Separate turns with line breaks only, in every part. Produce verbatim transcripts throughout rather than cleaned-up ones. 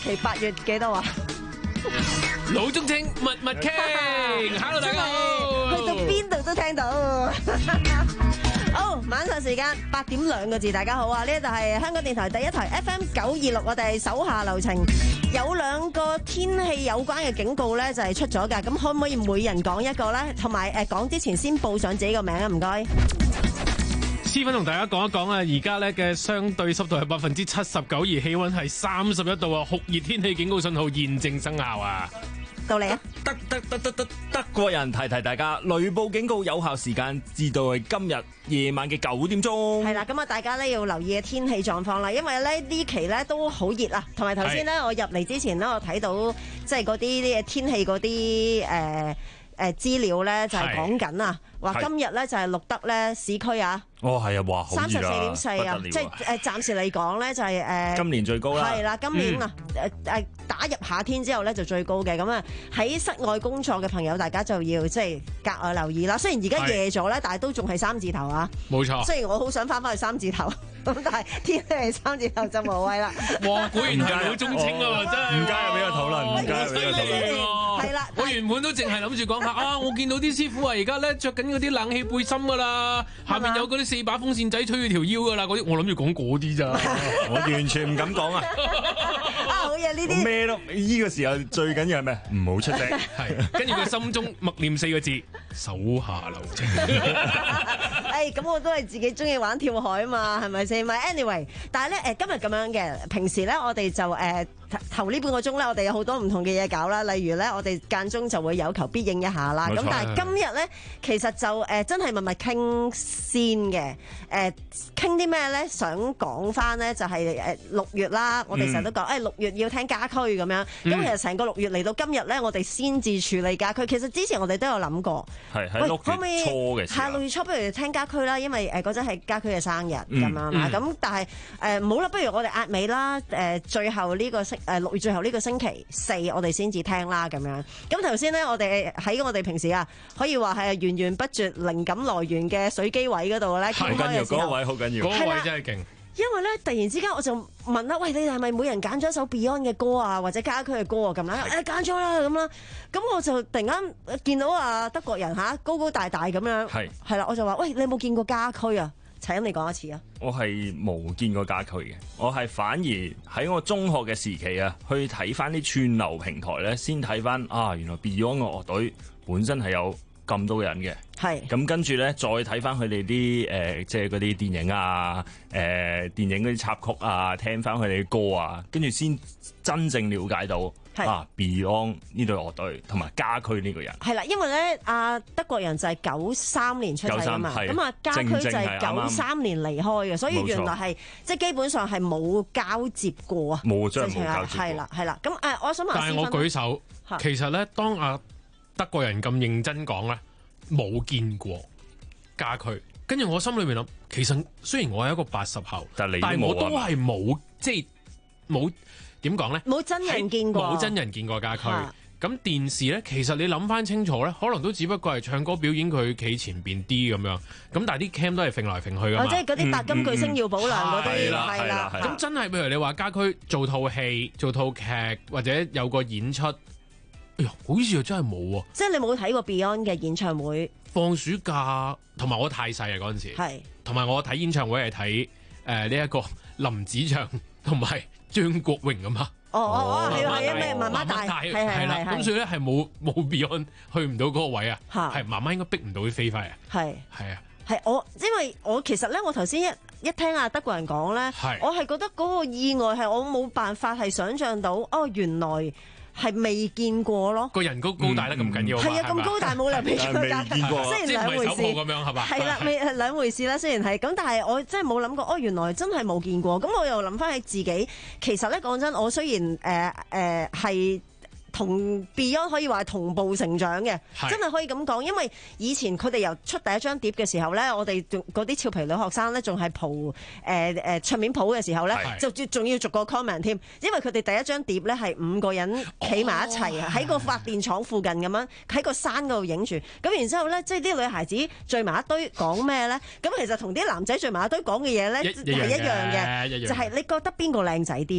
期八月幾多啊？
老中青密密傾，Hello 大家好，
去到邊度都聽到。好，晚上時間八點兩個字，大家好啊！呢度係香港電台第一台 F M 九二六，我哋手下留情有兩個天氣有關嘅警告咧，就係出咗㗎。咁可唔可以每人講一個咧？同埋誒講之前先報上自己個名啊！唔該。
思芬同大家講一講啊，而家咧嘅相對濕度係百分之七十九，而氣溫係三十一度啊，酷熱天氣警告信號現正生效啊！
到你啊！
德德德德德德國人提提大家，雷暴警告有效時間至到係今日夜晚嘅九點鐘。
係啦，咁啊，大家咧要留意嘅天氣狀況啦，因為咧呢期咧都好熱啊，同埋頭先咧我入嚟之前咧，我睇到即係嗰啲啲天氣嗰啲誒誒資料咧，就係講緊啊，話今日咧就係錄得咧市區啊。
哦，係啊，哇，好熱啊，
三十四點四啊，即係誒暫時嚟講咧就係、是、誒、呃、
今年最高啦。
係啦，今年啊誒誒打入夏天之後咧就最高嘅，咁啊喺室外工作嘅朋友，大家就要即係格外留意啦。雖然而家夜咗咧，但係都仲係三字頭啊。
冇錯。雖
然我好想翻返去三字頭，咁但係天氣係三字頭就無謂啦。
哇，果然係老中青啊，真係
唔加入呢個討論，唔加入呢個討論。
係啦，
我原本都淨係諗住講下啊，我見到啲師傅啊，而家咧着緊嗰啲冷氣背心噶啦，下面有嗰啲四把風扇仔吹住條腰噶啦，嗰啲我諗住講嗰啲咋，
我完全唔敢講啊！
啊，好嘢呢啲
咩都呢個時候最緊要係咩？唔好出聲。
係，跟住佢心中默念四個字：手下留情。
誒，咁我都係自己中意玩跳海啊嘛，係咪先？咪 anyway，但係咧誒，今日咁樣嘅，平時咧我哋就誒頭呢半個鐘咧，我哋有好多唔同嘅嘢搞啦，例如咧我哋間中就會有求必應一下啦。咁但係今日咧，其實就誒真係密密傾先嘅。誒傾啲咩咧？想講翻咧就係誒六月啦，我哋成日都講誒六月要聽家駒咁樣。咁、嗯、其實成個六月嚟到今日咧，我哋先至處理家駒。其實之前我哋都有諗過，
係喺六月初嘅時候，
係六月初不如聽家駒啦，因為誒嗰陣係家駒嘅生日咁、嗯、樣嘛。咁、嗯、但係誒唔好啦，不如我哋壓尾啦。誒最後呢個星誒六月最後呢個星期四，我哋先至聽啦咁樣。咁頭先咧，我哋喺我哋平時啊，可以話係源源不絕靈感來源嘅水機位嗰度咧，
好緊要，嗰個位好緊要，
嗰個位真係勁。
因為咧，突然之間我就問啦，喂，你哋係咪每人揀咗一首 Beyond 嘅歌啊，或者家駒嘅歌啊咁啦？誒揀咗啦咁啦，咁我就突然間見到啊德國人嚇高高大大咁樣，係係啦，我就話喂，你有冇見過家駒啊？請你講一次啊！
我係冇見過家駒嘅，我係反而喺我中學嘅時期啊，去睇翻啲串流平台咧，先睇翻啊，原來 Beyond 嘅樂隊本身係有咁多人嘅，係咁跟住咧，再睇翻佢哋啲誒，即係嗰啲電影啊，誒、呃、電影嗰啲插曲啊，聽翻佢哋嘅歌啊，跟住先真正了解到啊 Beyond 呢隊樂隊同埋家駒呢個人。係啦，因為咧阿德國人就係九三年出世㗎嘛，咁啊家駒就係九三年離開嘅，所以原來係即係基本上係冇交接過啊，冇真係冇交接過。係啦係啦，咁誒、呃，我想問，但係我舉手，其實咧當阿德國人咁認真講咧，冇見過家駒，跟住我心裏面諗，其實雖然我係一個八十後，但係我都係冇即係冇點講咧，冇真人見過，冇真人見過家駒。咁電視咧，其實你諗翻清楚咧，可能都只不過係唱歌表演佢企前邊啲咁樣，咁但係啲 cam 都係揈來揈去噶嘛，哦、即係嗰啲白金巨星耀保良嗰啲，係啦，咁真係譬如你話家駒做套戲、做套劇或者有個演出。哎呀，好似又真係冇喎！即係你冇睇過 Beyond 嘅演唱會？放暑假，同埋我太細啊嗰陣時，係同埋我睇演唱會係睇誒呢一個林子祥同埋張國榮咁嘛。哦哦哦，係係啊，咩媽媽大係係啦，咁所以咧係冇冇 Beyond 去唔到嗰個位啊，係媽媽應該逼唔到佢飛翻啊，係係啊，係我因為我其實咧，我頭先一一聽阿德國人講咧，我係覺得嗰個意外係我冇辦法係想像到，哦原來。係未見過咯，個人高高大得咁緊要，係、嗯、啊，咁高大冇理由未見過，雖然兩回事，咁樣係嘛？係啦，未係兩回事啦。雖然係咁，但係我真係冇諗過，哦，原來真係冇見過。咁我又諗翻起自己，其實咧講真，我雖然誒誒係。呃呃同 Beyond 可以話係同步成長嘅，真係可以咁講。因為以前佢哋由出第一張碟嘅時候咧，我哋嗰啲俏皮女學生咧，仲係蒲誒誒唱片鋪嘅時候咧，就仲要逐個 comment 添。因為佢哋第一張碟咧係五個人企埋一齊啊，喺、哦、個發電廠附近咁樣喺個山嗰度影住。咁然之後咧，即係啲女孩子聚埋一堆講咩咧？咁其實同啲男仔聚埋一堆講嘅嘢咧係一樣嘅，就係、是、你覺得邊個靚仔啲？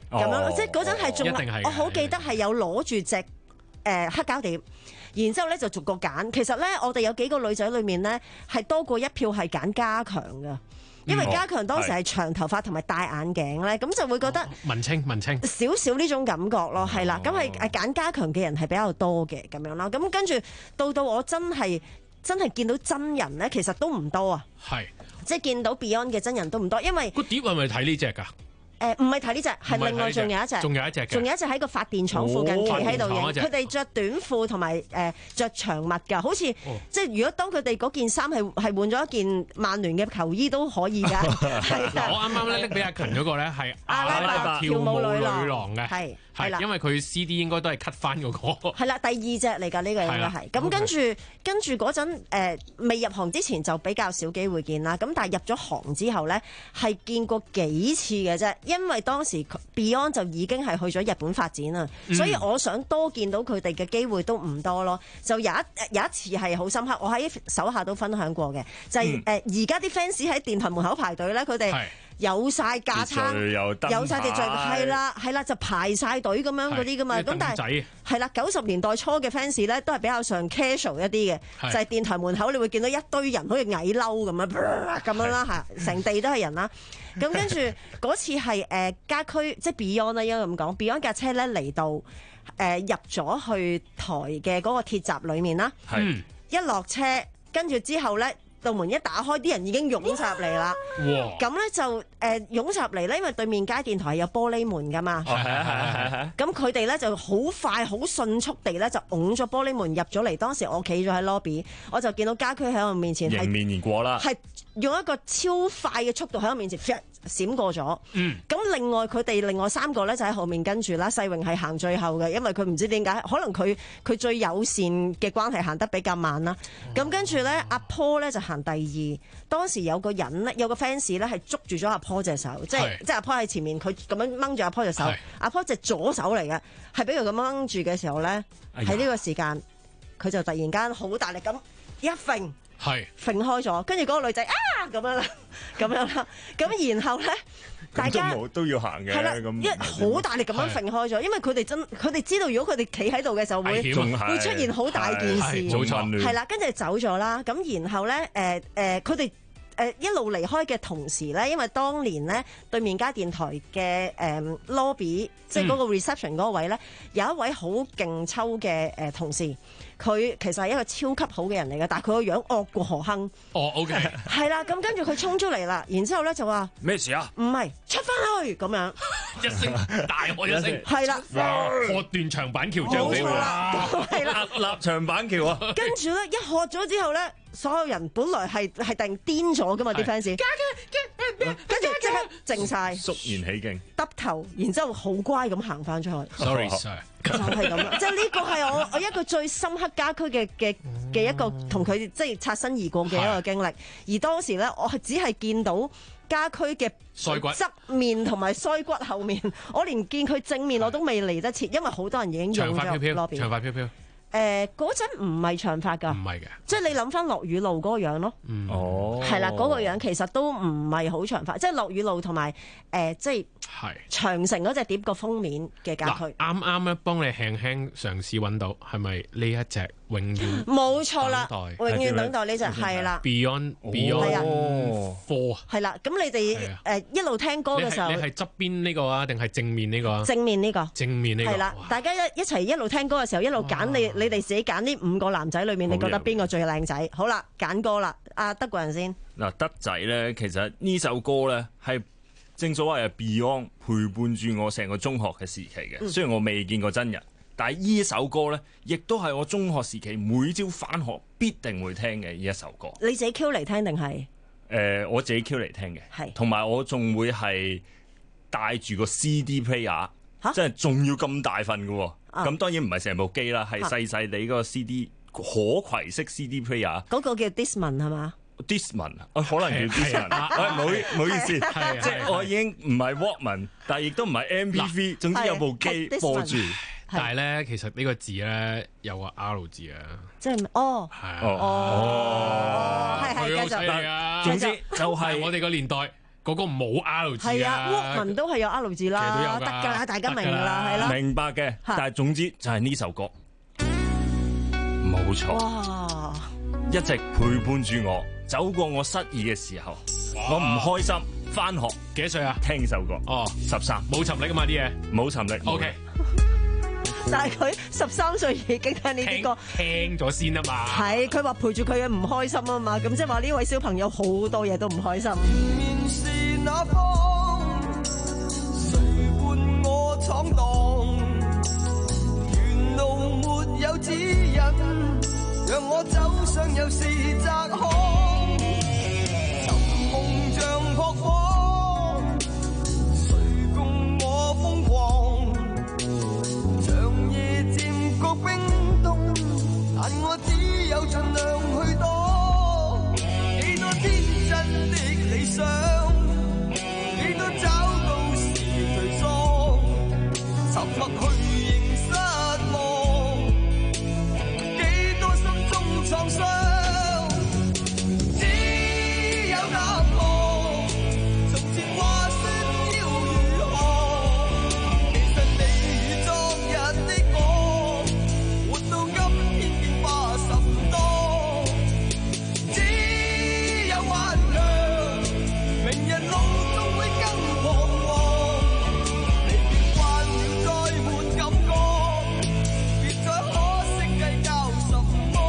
咁樣，
哦
即係嗰陣係仲
一定係嘅
我好記得係有攞住隻誒黑膠碟。然之後咧就逐個揀，其實咧我哋有幾個女仔裏面咧係多過一票係揀家強㗎，因為家強當時係長頭髮同埋戴眼鏡咧，咁就會覺得
文青文青
少少呢種感覺咯，係啦，咁係誒揀家強嘅人係比較多嘅咁樣啦，咁跟住到到我真係真係見到真人咧，其實都唔多啊，
係
即係見到 Beyond 嘅真人都唔多，因為
個碟係咪睇呢只㗎？
誒唔係睇呢隻，係另外仲有一隻，
仲有一隻嘅，
仲有一隻喺個發電廠附近企喺度影。
哦
佢哋着短褲同埋誒著長襪㗎，好似、哦、即係如果當佢哋嗰件衫係係換咗一件曼聯嘅球衣都可以㗎。
嗱，我啱啱咧拎俾阿勤嗰個咧係阿拉伯跳舞女郎嘅，係係啦，因為佢 C D 應該都係 cut 翻嗰個。係啦，第二隻嚟㗎，呢個應該係。咁跟住跟住嗰陣誒未入行之前就比較少機會見啦。咁但係入咗行之後咧係見過幾次嘅啫。因為當時 Beyond 就已經係去咗日本發展啦，嗯、所以我想多見到佢哋嘅機會都唔多咯。就有一有一次係好深刻，我喺手下都分享過嘅，就係誒而家啲 fans 喺電台門口排隊咧，佢哋有晒架撐，有晒秩序，係啦係啦，就排晒隊咁樣嗰啲噶嘛。咁但係係啦，九十年代初嘅 fans 咧都係比較上 casual 一啲嘅，就係電台門口你會見到一堆人好似蟻褸咁樣咁樣啦嚇，成地都係人啦。咁跟住嗰次係誒家駒即係 Beyond 啦，應該咁講 Beyond 架車咧嚟到誒、呃、入咗去台嘅嗰個鐵閘裡面啦， 係
一落車跟住之後咧。道門一打開，啲人已經湧晒入嚟啦。咁咧就誒、呃、湧晒入嚟咧，因為對面街電台係有玻璃門噶嘛。
係啊係啊係啊。咁
佢哋咧就好快、好迅速地咧就拱咗玻璃門入咗嚟。當時我企咗喺 lobby，我就見到家駒喺我面前係
迎面而過啦，
係用一個超快嘅速度喺我面前閃過咗。
嗯。
咁另外佢哋另外三個咧就喺後面跟住啦。世榮係行最後嘅，因為佢唔知點解，可能佢佢最友善嘅關係行得比較慢啦。咁、哦、跟住咧，阿 Paul 咧就行第二。當時有個人咧，有個 fans 咧係捉住咗阿 Paul 隻手，即係即係阿 Paul 喺前面，佢咁樣掹住阿 Paul 隻手。阿 Paul 隻左手嚟嘅，係俾佢咁掹住嘅時候咧，喺呢、哎、個時間佢就突然間好大力咁一揈。係揈開咗，跟住嗰個女仔啊咁樣啦，咁樣啦，咁然後咧，大家
都要行嘅，
係啦，一好大力咁樣揈開咗，因為佢哋真，佢哋知道如果佢哋企喺度嘅時候會會出現好大件事，
冇錯，
係啦，跟住走咗啦，咁然後咧，誒、呃、誒，佢哋誒一路離開嘅同時咧，因為當年咧對面街電台嘅誒、呃、lobby，即係嗰個 reception 嗰個位咧，嗯、有一位好勁抽嘅誒同事。佢其實係一個超級好嘅人嚟嘅，但係佢個樣惡過何亨。
哦 ，OK，
係啦，咁跟住佢衝出嚟啦，然之後咧就話
咩事啊？
唔係出翻去咁樣，
一聲大喝一聲，
係啦，
喝斷長板橋將你
啦，係啦，
立長板橋啊！
跟住咧一喝咗之後咧，所有人本來係係突然癲咗噶嘛啲 fans，跟住即刻靜晒，
肅然起敬，
耷頭，然之後好乖咁行翻出去。
Sorry sir。
就係咁啦，即係呢個係我我一個最深刻家駒嘅嘅嘅一個同佢即係擦身而過嘅一個經歷。而當時咧，我係只係見到家駒嘅腮骨側面同埋腮骨後面，我連見佢正面我都未嚟得切，因為好多人已經用咗。
長髮飄飄，長髮飄飄。
誒嗰陣唔係長髮㗎，
唔係嘅，
即係你諗翻落雨路嗰個樣咯。
嗯，
哦，
係啦，嗰個樣其實都唔係好長髮，即係落雨路同埋誒，即係長城嗰隻碟個封面嘅家駒。
啱啱咧幫你輕輕嘗試揾到，係咪呢一隻永遠？
冇錯啦，永遠等待呢隻係啦。
Beyond Beyond Four
係啦，咁你哋誒一路聽歌嘅時候，
你係側邊呢個啊，定係正面呢個啊？
正面呢個，
正面呢個。
係啦，大家一一齊一路聽歌嘅時候，一路揀你。你哋自己揀呢五個男仔裏面，你覺得邊個最靚仔？好啦，揀歌啦，阿德國人先。
嗱，德仔咧，其實呢首歌咧係正所謂係 Beyond 陪伴住我成個中學嘅時期嘅。嗯、雖然我未見過真人，但係呢首歌咧，亦都係我中學時期每朝返學必定會聽嘅呢一首歌。
你自己 Q 嚟聽定係？誒、
呃，我自己 Q 嚟聽嘅，係同埋我仲會係帶住個 C D player。即係仲要咁大份嘅，咁、啊、當然唔係成部機啦，係細細地嗰個 C D 可攜式 C D player。嗰
個叫 Discman 係嘛
？Discman 啊，可能叫 Discman。唔好唔好意思，即係我已經唔係 Walkman，但係亦都唔係 M P three，總之有部機播住。
但係咧，其實呢個字咧有個 R 字啊。
即係哦，
係
哦，係係繼續。
啊，
總之就係
我哋個年代。 嗰個冇 R 字
係啊，Walkman都係有 R 字啦，得㗎啦，大家明㗎啦，係啦。
明白嘅，但係總之就係呢首歌，冇錯。
哇！
一直陪伴住我，走過我失意嘅時候，我唔開心，返學
幾多歲啊？
聽首歌，
哦，
十三，
冇沉力㗎嘛啲嘢，
冇沉力。
OK。
但係佢十三歲已經聽呢啲歌，
聽咗先啊嘛。
係佢話陪住佢嘅唔開心啊嘛，咁即係話呢位小朋友好多嘢都唔開心。
面是那方，誰伴我闖蕩？沿路沒有指引，讓我走上又是窄巷。尋夢像撲火，誰共我瘋狂？冰凍，但我只有盡量去躲。幾多天真的理想，幾多找到時頹喪，沉默去仍失望。幾多心中創傷，只有答案。從前話說要如何，其實你與昨日的我。到今天變化甚多，只有頑強，明日路終會更彷徨。離別慣了再沒感覺，別再可惜計較什麼。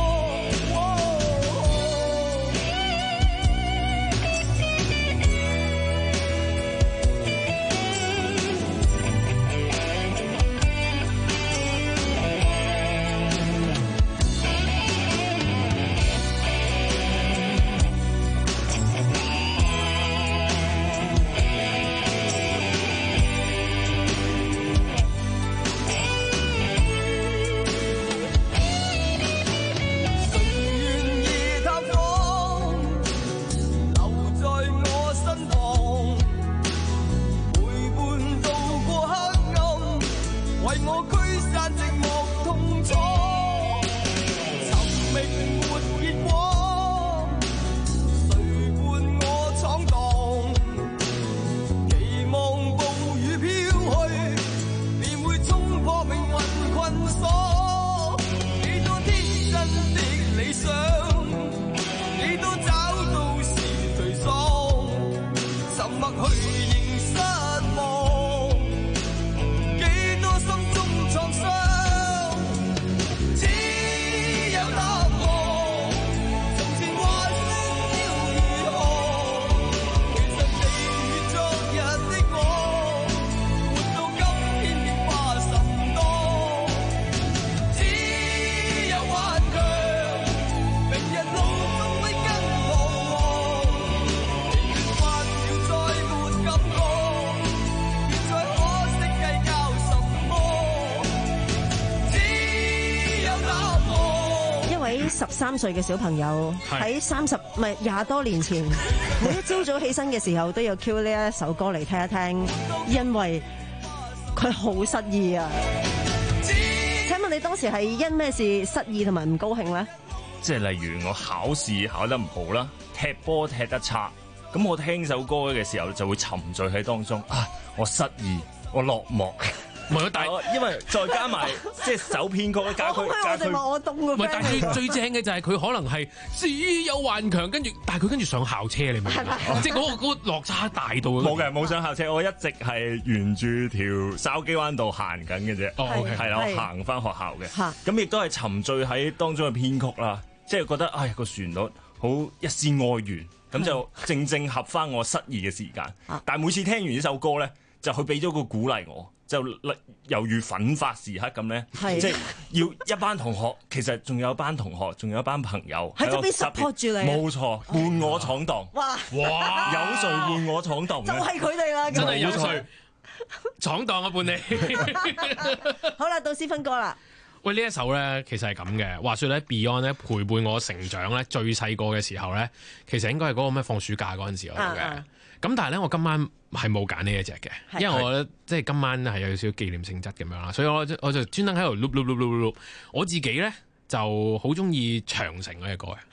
十三歲嘅小朋友喺三十唔係廿多年前，每一朝早起身嘅時候都要 Q 呢一首歌嚟聽一聽，因為佢好失意啊！請問你當時係因咩事失意同埋唔高興咧？
即係例如我考試考得唔好啦，踢波踢得差，咁我聽首歌嘅時候就會沉醉喺當中啊！我失意，我落寞。
唔係，但係
因為再加埋即係首編曲咧，加佢加佢。
我凍嘅。
唔係，但係最最正嘅就係佢可能係只有頑強，跟住但係佢跟住上校車，你明唔明？即係嗰個嗰個落差大到。
冇嘅，冇上校車，我一直係沿住條筲箕灣道行緊嘅啫。
哦，OK，
係啦，我行翻學校嘅。咁亦都係沉醉喺當中嘅編曲啦，即係覺得唉個旋律好一絲哀怨，咁就正正合翻我失意嘅時間。但係每次聽完呢首歌咧，就佢俾咗個鼓勵我。就猶如奮發時刻咁咧，即係要一班同學，其實仲有一班同學，仲有一班朋友
喺側邊 support 住你。
冇錯，伴我闖蕩。
哇！
哇！
有誰伴我闖蕩？
就係佢哋啦，
真係有誰闖蕩啊！伴你。
好啦，到詩芬哥啦。
喂，呢一首咧，其實係咁嘅。話說咧 ，Beyond 咧陪伴我成長咧，最細個嘅時候咧，其實應該係嗰個咩放暑假嗰陣時候嘅。咁、啊、但係咧，我今晚係冇揀呢一隻嘅，因為我覺得即係今晚係有少少紀念性質咁樣啦，所以我我就專登喺度碌碌碌碌碌碌。我自己咧就好中意長城嗰隻歌嘅。係。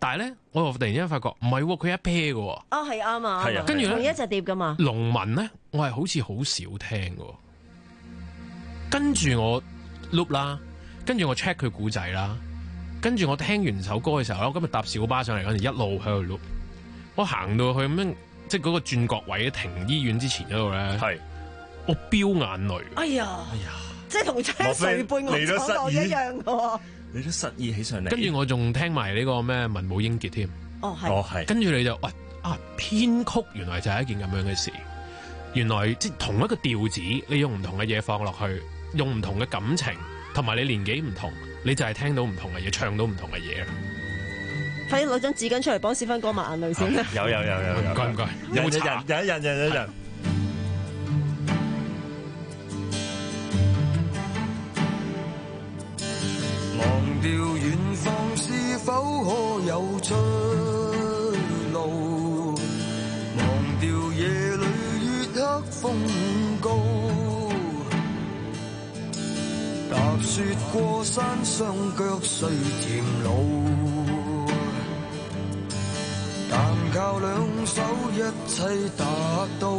但係咧，我又突然之間發覺唔係喎，佢一 pair 嘅喎。
哦，係啱啊，
係啊，
跟住咧
同一隻碟噶嘛。
農民咧，我係好似好少聽嘅。跟住我 loop 啦，跟住我 check 佢故仔啦，跟住我聽完首歌嘅時候，我今日搭小巴上嚟嗰陣，一路喺度 loop。我行到去咁樣，即係嗰個轉角位停醫院之前嗰度咧，係我飆眼淚。
哎呀，哎呀，即係同車水伴我講到一樣嘅喎。
你都失意起上嚟，
跟住我仲聽埋呢個咩文武英傑添。
哦，係。哦，係。
跟住你就喂啊，編曲原來就係一件咁樣嘅事。原來即係同一個調子，你用唔同嘅嘢放落去，用唔同嘅感情，同埋你年紀唔同，你就係聽到唔同嘅嘢，唱到唔同嘅嘢。
快啲攞張紙巾出嚟幫思芬哥抹眼淚先。
有有有有有。唔該唔該。有一人有一人有一人。
忘掉遠方是否可有出路？忘掉夜裏月黑風高，踏雪過山，雙腳雖漸老，但靠兩手一切達到。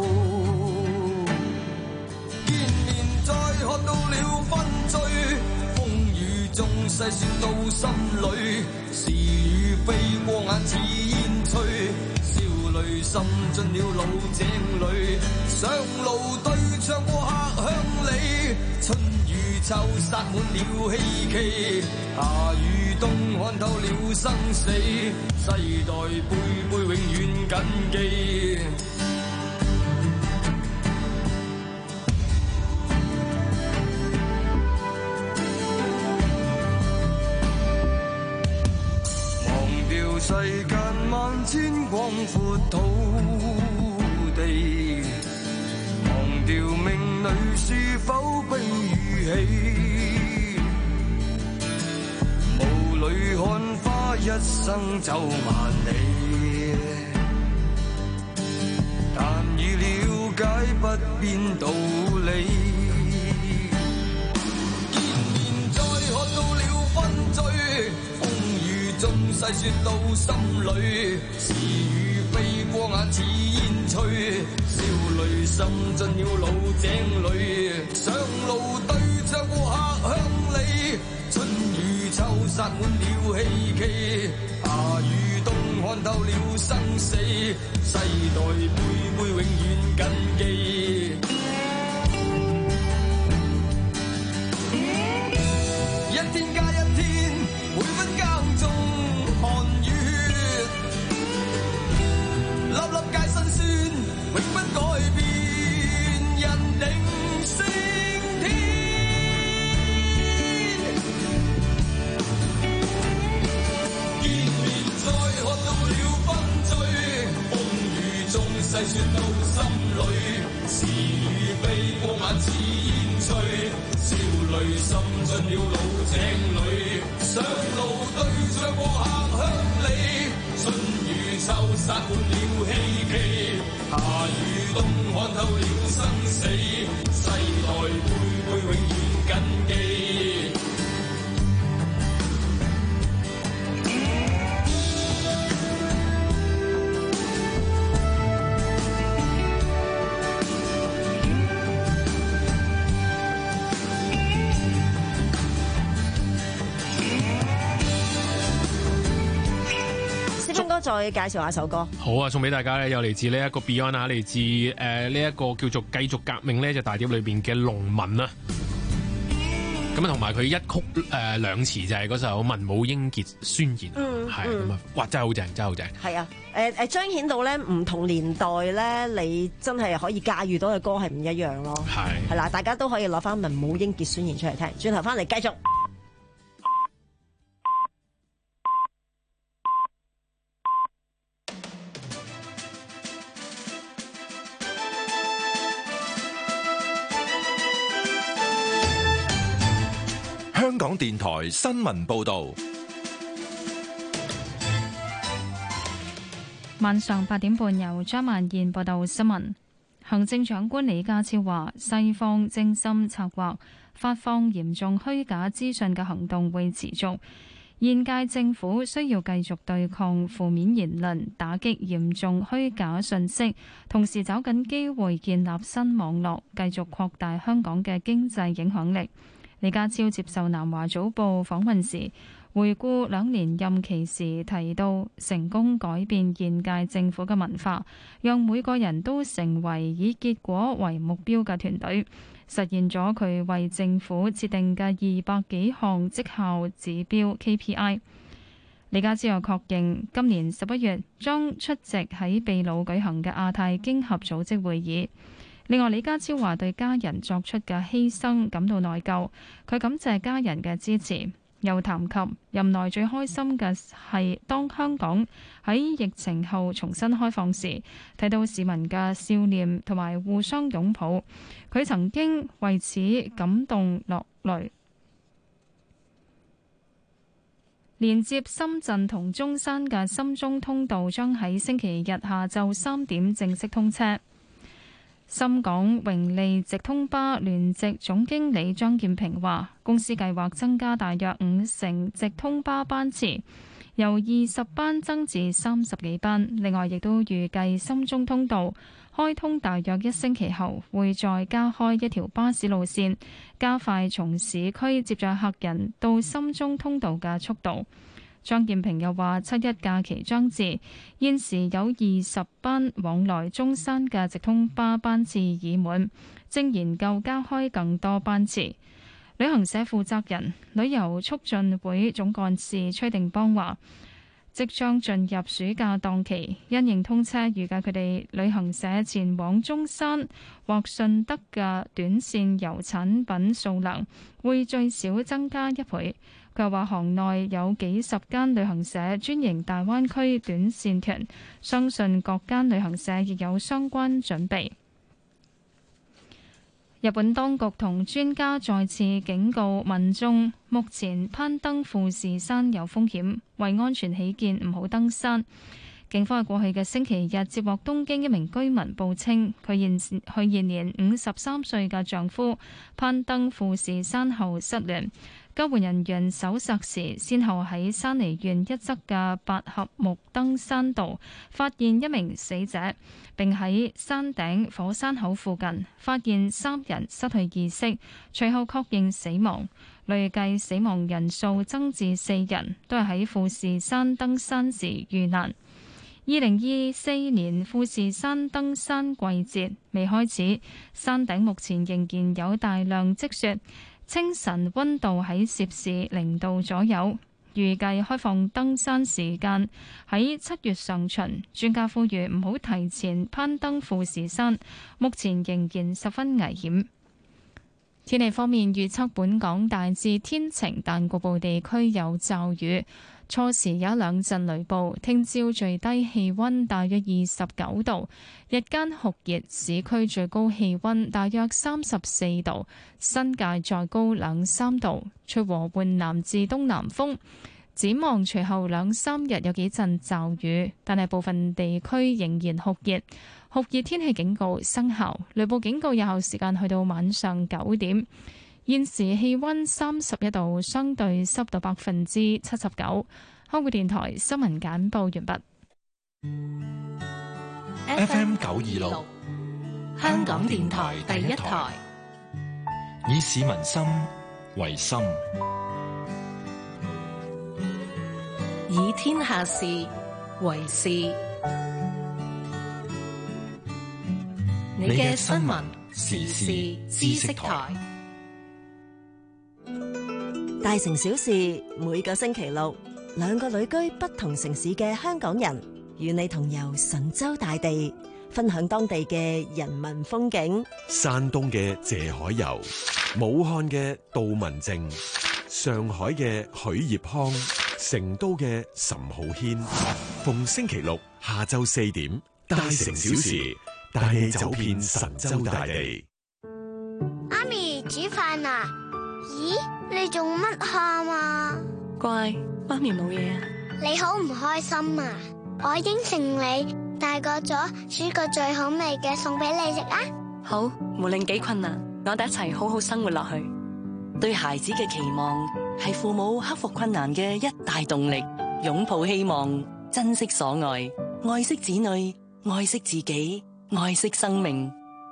見面再看到了分醉，縱細算到心裏，是與非過眼似煙吹，笑淚滲進了老井裏，上路對唱過客鄉里，春與秋撒滿了希冀，夏與冬看透了生死，世代輩輩永遠謹記。世間萬千廣闊土地，忘掉命裏是否悲與喜，霧裏看花一生走萬里，但已了解不變道理，見面再看到了分醉，縱細說到心裏，是與非過眼似煙吹，笑淚滲進了老井裏，上路對唱過客鄉里，春與秋撒滿了希冀，夏與冬看透了生死，世代輩輩永遠謹記。一天加一天，每分耕種汗與血，粒粒皆辛酸，永不改變，人定勝天。見面再看到了分醉，風雨中細說到心裏，是與非過眼似煙吹，笑淚滲進了老井裏，上路對唱過客鄉里，春與秋撒滿了希冀，夏與冬看透了生死，世代輩輩永遠謹記。
再介紹下首歌，
好啊！送俾大家咧，有嚟自呢一個 Beyond 啊，嚟自誒呢一個叫做《繼續革命》呢隻大碟裏邊嘅《農民》啊，咁啊同埋佢一曲誒、呃、兩詞就係嗰首《文武英傑宣言》，係咁啊，哇真係好正，真係好正，
係啊，誒誒彰顯到咧唔同年代咧，你真係可以駕馭到嘅歌係唔一樣咯，係係啦，大家都可以攞翻《文武英傑宣言》出嚟聽，轉頭翻嚟繼續。
香港電台新聞報道，
晚上八點半由張曼燕報道新聞。行政長官李家超話，西方精心策劃發放嚴重虛假資訊嘅行動會持續， 現屆政府需要繼續對抗負面言論，打擊嚴重虛假信息，同時找緊機會建立新網絡，繼續擴大香港嘅經濟影響力。李家超接受南華早報訪問時，回顧兩年任期時提到，成功改變現屆政府嘅文化，讓每個人都成為以結果為目標嘅團隊，實現咗佢為政府設定嘅二百幾項績效指標 K P I。李家超又確認，今年十一月將出席喺秘魯舉行嘅亞太經合組織會議。另外，李家超話對家人作出嘅犧牲感到內疚，佢感謝家人嘅支持，又談及任內最開心嘅係當香港喺疫情後重新開放時，睇到市民嘅笑臉同埋互相擁抱，佢曾經為此感動落淚。連接深圳同中山嘅深中通道將喺星期日下晝三點正式通車。深港榮利直通巴聯席總經理張劍平話，公司計劃增加大約五成直通巴班次，由二十班增至三十幾班。另外，亦都預計深中通道開通大約一星期後，會再加開一條巴士路線，加快從市區接載客人到深中通道嘅速度。張劍平又話，七一假期將至，現時有二十班往來中山嘅直通巴班次已滿，正研究加開更多班次。旅行社負責人、旅遊促進會總幹事崔定邦話，即將進入暑假檔期，因應通車，預計佢哋旅行社前往中山或順德嘅短線遊產品數量會最少增加一倍。佢話行內有幾十間旅行社專營大灣區短線團，相信各間旅行社亦有相關準備。日本當局同專家再次警告民眾，目前攀登富士山有風險，為安全起見唔好登山。警方喺過去嘅星期日接獲東京一名居民報稱，佢現佢現年五十三歲嘅丈夫攀登富士山後失聯。救援人員搜索時，先後喺山梨縣一側嘅八合目登山道發現一名死者，並喺山頂火山口附近發現三人失去意識，隨後確認死亡。累計死亡人數增至四人，都係喺富士山登山時遇難。二零二四年富士山登山季節未開始，山頂目前仍然有大量積雪。清晨溫度喺攝氏零度左右，預計開放登山時間喺七月上旬。專家呼籲唔好提前攀登富士山，目前仍然十分危險。天氣方面預測，本港大致天晴，但局部地區有驟雨。初時有一兩陣雷暴，聽朝最低氣溫大約二十九度，日間酷熱，市區最高氣溫大約三十四度，新界再高兩三度，吹和緩南至東南風。展望隨後兩三日有幾陣驟雨，但係部分地區仍然酷熱，酷熱天氣警告生效，雷暴警告有效時間去到晚上九點。現時氣溫三十一度，相對濕度百分之七十九。香港電台新聞簡報完畢。
F M 九二六，
香港電台第一台，
以市民心為心，
以天下事為事。你嘅新聞時事知識台。
大城小事，每個星期六，兩個旅居不同城市嘅香港人，與你同遊神州大地，分享當地嘅人文風景。
山東嘅謝海游，武漢嘅杜文靜，上海嘅許業康，成都嘅岑浩軒。逢星期六下晝四點，大城小事，帶你走遍神州大地。
媽咪煮飯啦！咦，你做乜喊啊？
乖，媽咪冇嘢啊。
你好唔開心啊？我應承你，大個咗煮個最好味嘅餸俾你食啦。
好，無論幾困難，我哋一齊好好生活落去。
對孩子嘅期望係父母克服困難嘅一大動力，擁抱希望，珍惜所愛，愛惜子女，愛惜自己，愛惜生命。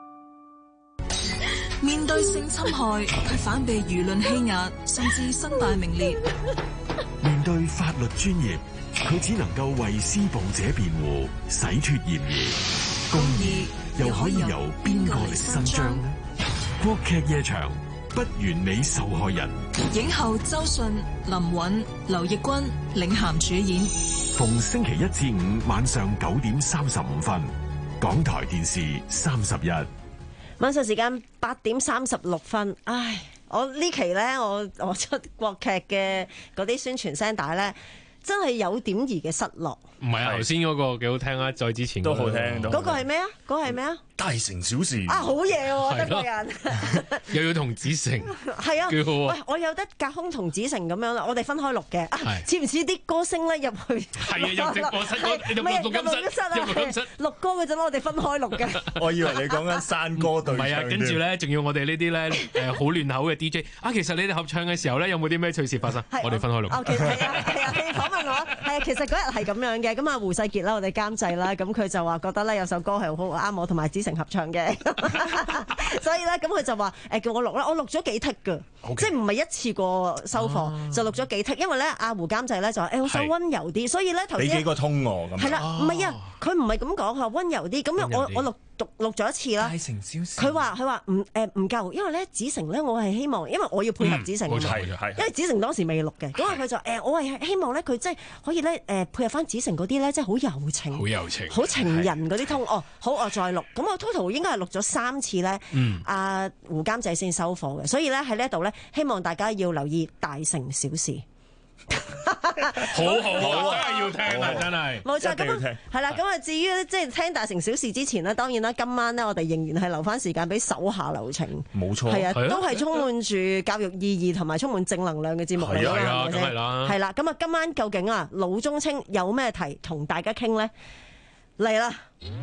面對性侵害，佢反被輿論欺壓，甚至身敗名裂。
面對法律專業，佢只能夠為施暴者辯護，洗脫嫌疑。公義又可以由邊個嚟伸張呢？國劇夜場，不完美受害人。
影后周迅、林允、劉奕君領銜主演。
逢星期一至五晚上九點三十五分，港台電視三十一。
晚上時間八點三十六分。唉，我呢期咧，我我出國劇嘅嗰啲宣傳聲帶咧，真係有點兒嘅失落。
唔係啊，頭先嗰個幾好聽啊，再之前
都好聽。
嗰個係咩啊？嗰個係咩啊？
大城小事
啊，好嘢喎，得個人
又要同子誠，
係啊，
幾好啊！
喂，我有得隔空同子誠咁樣啦，我哋分開錄嘅，似唔似啲歌星咧入去？
係啊，入直播室，入錄音室啊，入錄音室
錄歌嗰陣，我哋分開錄嘅。
我以為你講緊山歌對唱。
唔係啊，跟住咧，仲要我哋呢啲咧誒好亂口嘅 D J 啊，其實你哋合唱嘅時候咧，有冇啲咩趣事發生？我哋分開錄。
哦，其實係啊，係啊，你訪問我係啊，其實嗰日係咁樣嘅，咁啊胡世傑啦，我哋監製啦，咁佢就話覺得咧有首歌係好啱我同埋子誠合唱嘅。所以咧，咁佢就話誒叫我錄啦，我錄咗幾剔㗎，okay. 即係唔係一次過收貨，啊、就錄咗幾剔。因為咧，阿胡監製咧就話誒好想溫柔啲，所以咧頭先俾
幾個通我咁。係啦，
唔係啊，佢唔係咁講，佢話溫柔啲。咁我我錄錄錄咗一次啦。佢話佢話唔誒唔夠，因為咧子誠咧，我係希望，因為我要配合子誠、嗯、因為子誠當時未錄嘅，咁啊佢就誒、呃、我係希望咧佢即係可以咧誒、呃、配合翻子誠嗰啲咧，即係好柔情、
好柔情、
好情人嗰啲通。哦，好，我再錄。咁我 total 應該係錄咗三次咧。嗯。阿、啊、胡監製先收貨嘅，所以咧喺呢一度咧，希望大家要留意大城小事。
好好好，真係要聽啊！真係
冇錯，咁係啦。咁啊，至於即係聽大城小事之前呢，當然啦，今晚呢，我哋仍然係留翻時間俾手下留情。
冇錯，
係啊，都係充滿住教育意義同埋充滿正能量嘅節目嚟㗎，係咪先？係啦，咁啊，今晚究竟啊，老中青有咩題同大家傾呢？嚟啦！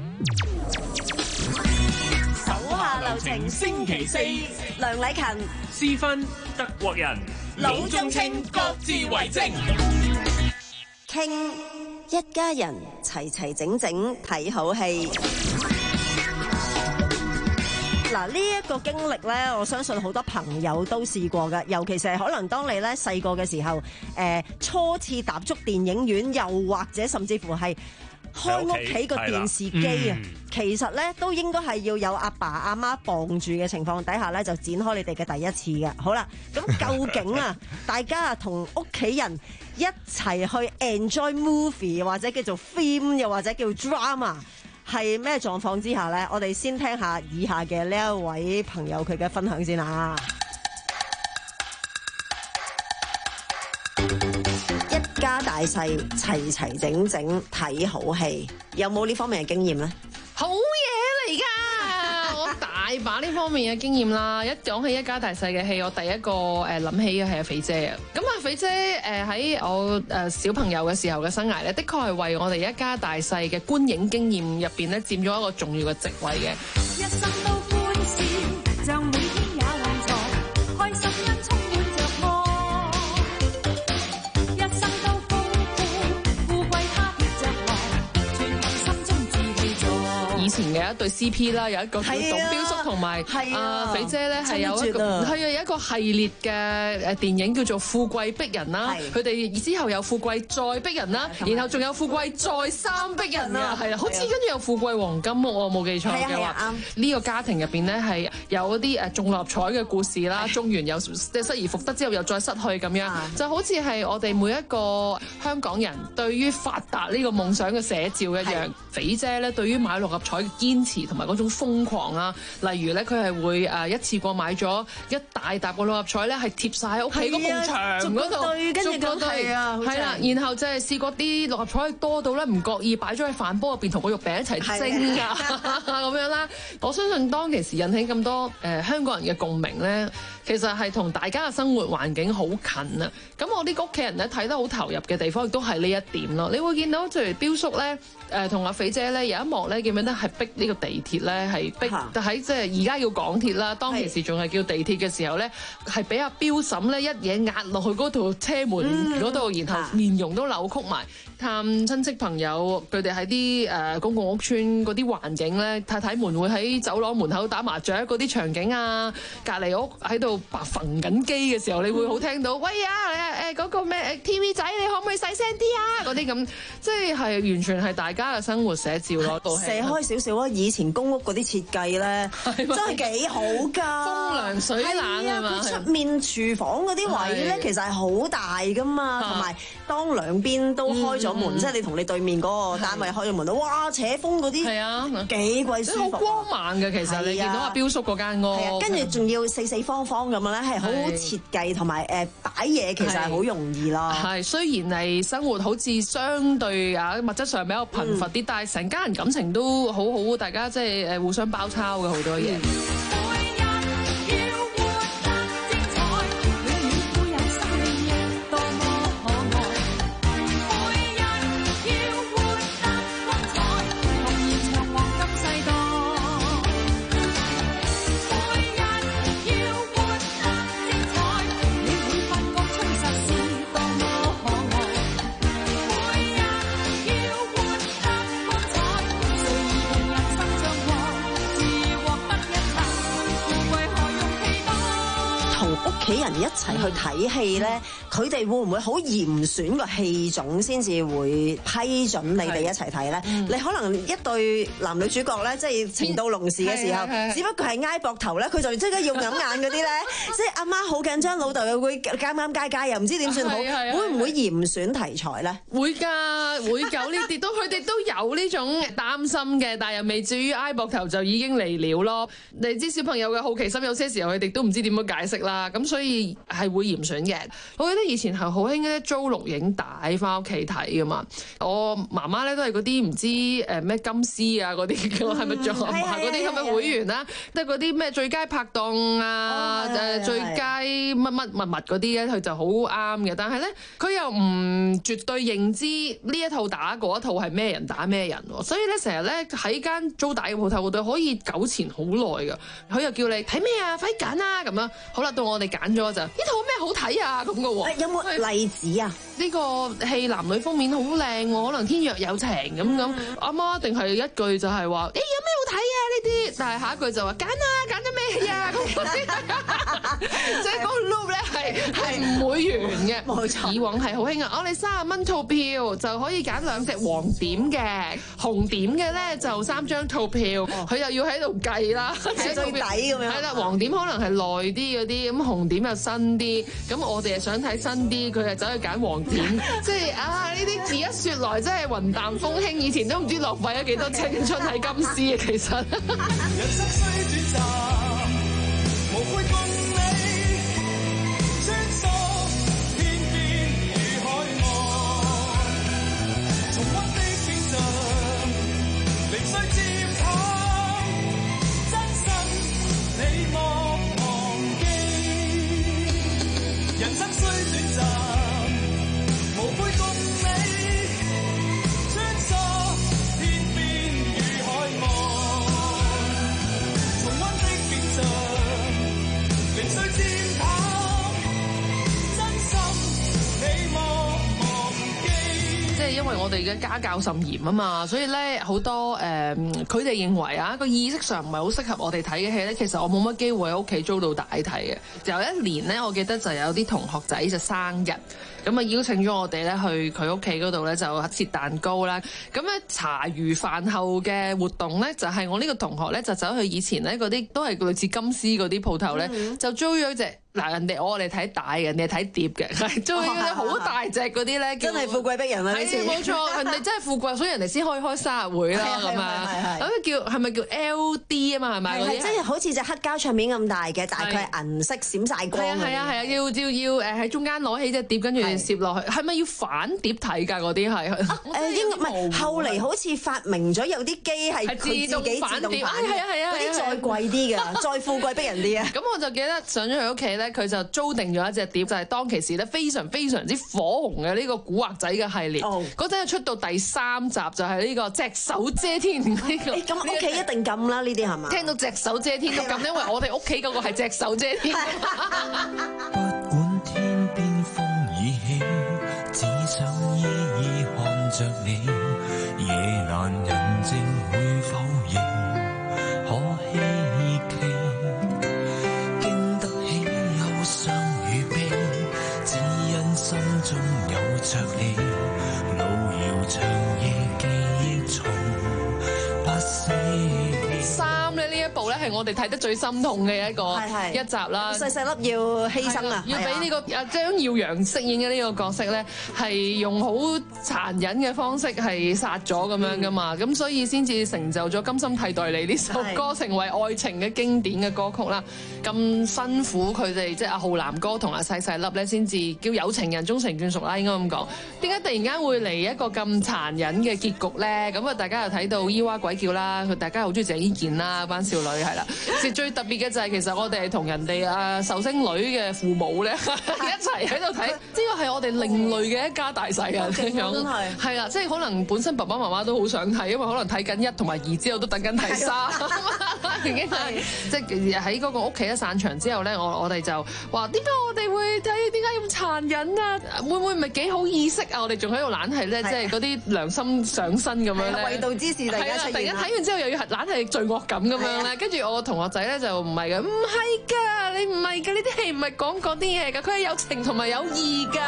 手下留情，星期四，梁禮勤、
施芬、
德國人。
老中青各自為政，傾一家人齊齊整整睇好戲。嗱，呢一個經歷咧，我相信好多朋友都試過㗎，尤其是係可能當你咧細個嘅時候，誒、呃、初次踏足電影院，又或者甚至乎係開屋企個電視機啊、嗯，其實咧都應該係要有阿爸阿媽傍住嘅情況底下咧，就展開你哋嘅第一次嘅。好啦，咁究竟啊，大家啊同屋企人一齊去 enjoy movie 或者叫做 film 又或者叫 drama 係咩狀況之下咧？我哋先聽下以下嘅呢一位朋友佢嘅分享先啊。一家大細齊齊整整睇好戲，有冇呢方面嘅經驗呢？
好嘢嚟㗎！我大把呢方面嘅經驗啦。一講起一家大細嘅戲，我第一個誒諗起嘅係阿肥姐啊。咁啊，肥姐誒喺我誒小朋友嘅時候嘅生涯咧，的確係為我哋一家大細嘅觀影經驗入邊咧，佔咗一個重要嘅席位嘅。一生都歡笑，像每天也旺財，開心因充滿着我。一生都豐富，富貴他貼着來，全憑心中志氣做。以前嘅一對 C P 啦，有一個叫董彪叔同埋阿肥姐咧，係有一個係啊有一個系列嘅誒電影叫做《富貴逼人》啦。佢哋之後有《富貴再逼人》啦，然後仲有《富貴再三逼人》啊，係啦，好似跟住有《富貴黃金》，我冇記錯嘅話，呢個家庭入邊咧係有一啲誒中六合彩嘅故事啦，中完又即係失而復得之後又再失去咁樣，就好似係我哋每一個香港人對於發達呢個夢想嘅寫照一樣。肥姐咧對於買六合彩嘅堅持同埋嗰種瘋狂啊，例如咧佢係會誒一次過買咗一大沓個六合彩咧，係貼晒喺屋企嗰埲牆嗰度，跟住咁係啊，係啦，然後就係試過啲六合彩多到咧唔覺意擺咗喺飯煲入邊同個肉餅一齊蒸㗎咁樣啦。我相信當其時引起咁多誒、呃、香港人嘅共鳴咧，其實係同大家嘅生活環境好近啊。咁我啲屋企人咧睇得好投入嘅地方，亦都係呢一點咯。你會見到，譬如彪叔咧誒同阿肥姐咧有一幕咧，記唔記得係逼呢個地鐵咧係逼喺即係而家叫港鐵啦，當其時仲係叫地鐵嘅時候咧，係俾阿標嬸咧一嘢壓落去嗰條車門嗰度，嗯、然後面容都扭曲埋。探親戚朋友，佢哋喺啲誒公共屋邨嗰啲環境咧，太太們會喺走廊門口打麻雀嗰啲場景啊，隔離屋喺度白縫緊機嘅時候，你會好聽到，嗯、喂啊誒嗰、嗰個咩 T V 仔，你可唔可以細聲啲啊？嗰啲咁，即係係完全係大家嘅生活寫照咯。
射開少少啊！以前公屋嗰啲設計咧，真係幾好㗎，
風涼水冷係嘛？
佢出面廚房嗰啲位咧，其實係好大㗎嘛，同埋當兩邊都開咗門，即係你同你對面嗰個單位開咗門，哇！扯風嗰啲係啊，幾鬼舒服，
好光猛嘅。其實你見到阿標叔嗰間屋，
跟住仲要四四方方咁樣咧，係好好設計，同埋誒擺嘢其實係好容易咯。
係雖然係生活好似相對啊物質上比較貧乏啲，但係成家人感情都好好，大家即係誒互相包抄嘅好多嘢。
屋企人一齊去睇戲咧，佢哋會唔會好嚴選個戲種先至會批准你哋一齊睇咧？你可能一對男女主角咧，即係情到濃時嘅時候，只不過係挨膊頭咧，佢就即刻要揞眼嗰啲咧，即係阿媽好緊張，老豆又會啱啱街街，又唔知點算好，會唔會嚴選題材咧？
會㗎，會有呢啲，都佢哋都有呢種擔心嘅，但係又未至於挨膊頭就已經嚟了咯。你知小朋友嘅好奇心，有些時候佢哋都唔知點樣解釋啦，咁所以係會嚴選嘅。我記得以前係好興咧租錄影帶翻屋企睇噶嘛。我媽媽咧都係嗰啲唔知誒咩金絲啊嗰啲嘅，係咪做嗰啲咁嘅會員啦？即係嗰啲咩最佳拍檔啊，誒最佳乜乜物物嗰啲咧，佢就好啱嘅。但係咧，佢又唔絕對認知呢一套打嗰一套係咩人打咩人喎。所以咧，成日咧喺間租帶嘅鋪頭嗰度可以糾纏好耐㗎。佢又叫你睇咩啊，快揀啊咁樣。好啦，到我哋揀咗就呢套咩好睇啊咁嘅喎。
有冇例子啊？
呢個戲男女封面好靚喎，可能天若有情咁咁。阿媽一定係一句就係話：誒有咩好睇啊呢啲？但係下一句就話揀啊，揀咗咩戲啊咁。即係嗰個 loop 咧係係唔會完嘅。冇錯。以往係好興啊，我哋三十蚊套票就可以揀兩隻黃點嘅，紅點嘅咧就三張套票。佢又要喺度計啦，
最抵咁樣。
係啦，黃點可能係耐啲嗰啲，咁紅點又新啲。咁我哋又想睇新啲，佢係走去揀黃點。即係啊！呢啲字一説來真係雲淡風輕，以前都唔知浪費咗幾多青春喺金絲啊！其實。人生雖短暫，無悔共你穿梭天邊與海岸，重溫的景象，零碎漸淡，真心你莫忘記。人生雖短暫。無悔共你穿梭天邊與海岸，重溫的景象，零碎漸淡，真心你莫忘記。即係因為我哋嘅家教甚嚴啊嘛，所以咧好多誒，佢、呃、哋認為啊個意識上唔係好適合我哋睇嘅戲咧，其實我冇乜機會喺屋企租到帶睇嘅。有一年咧，我記得就有啲同學仔就生日。咁啊邀請咗我哋咧去佢屋企嗰度咧就切蛋糕啦。咁咧茶餘飯後嘅活動咧就係、是、我呢個同學咧就走去以前咧嗰啲都係類似金絲嗰啲鋪頭咧，嗯、就租咗隻嗱人哋我哋睇帶嘅，人哋睇碟嘅，租咗啲好大隻嗰啲咧，
真係富貴逼人啊！
係啊，冇錯，人哋真係富貴，所以人哋先可以開生日會啦咁啊。咁叫係咪叫 L D 啊嘛？係咪？
係即係好似隻黑膠唱片咁大嘅，但係佢係銀色閃晒光。
係啊係啊係啊，要要要誒喺中間攞起隻碟，跟住攝落去，係咪要反碟睇㗎？嗰啲係
誒應該唔係，後嚟好似發明咗有啲機係
自動反碟，係啊係啊，
嗰啲再貴啲㗎，再富貴逼人啲啊。
咁我就記得上咗佢屋企咧。 咧，佢就租定咗一隻碟，就係、是、當其時咧非常非常之火紅嘅呢個古惑仔嘅系列。嗰陣、oh. 出到第三集就係呢個隻手遮天呢、這個。
咁屋企一定禁啦，呢啲係嘛？
聽到隻手遮天都禁，因為我哋屋企嗰個係隻手遮天。
不管天邊風已起，只想依依看着你，夜闌人靜會否認？可希冀經得起憂傷與悲，只因心中有着你，路遙長夜記憶從不死。
三咧呢一部咧係我哋睇得最心痛嘅一個一集啦，
細細粒要犧牲啊，
要俾呢個阿張耀揚飾演嘅呢個角色咧係用好殘忍嘅方式係殺咗咁樣噶嘛，咁、嗯、所以先至成就咗《甘心替代你》呢首歌成為愛情嘅經典嘅歌曲啦。咁辛苦佢哋即係阿浩南哥同阿細細粒咧，先至叫有情人終成眷屬啦，應該咁講。點解突然間會嚟一個咁殘忍嘅結局咧？咁啊，大家又睇到咿哇鬼叫啦，佢大家好中意鄭伊健啦，班少女係啦。最最特別嘅就係其實我哋係同人哋啊壽星女嘅父母咧一齊喺度睇，呢個係我哋另類嘅一家大細啊咁樣。係啦，即係可能本身爸爸媽媽都好想睇，因為可能睇緊一同埋二之後都等緊睇三，已經係即係喺嗰個屋企一散場之後咧，我我哋就話點解我哋會睇？點解咁殘忍啊？會唔會唔係幾好意識啊？我哋仲喺度懶係咧，即係嗰啲良心上身咁樣咧。衛道之士突然間出現，突然間睇完之後又要懶係罪惡感咁樣咧。跟住我同學仔咧就唔係嘅，唔係㗎，你唔係㗎，呢啲戲唔係講嗰啲嘢㗎，佢係有情同埋有義㗎。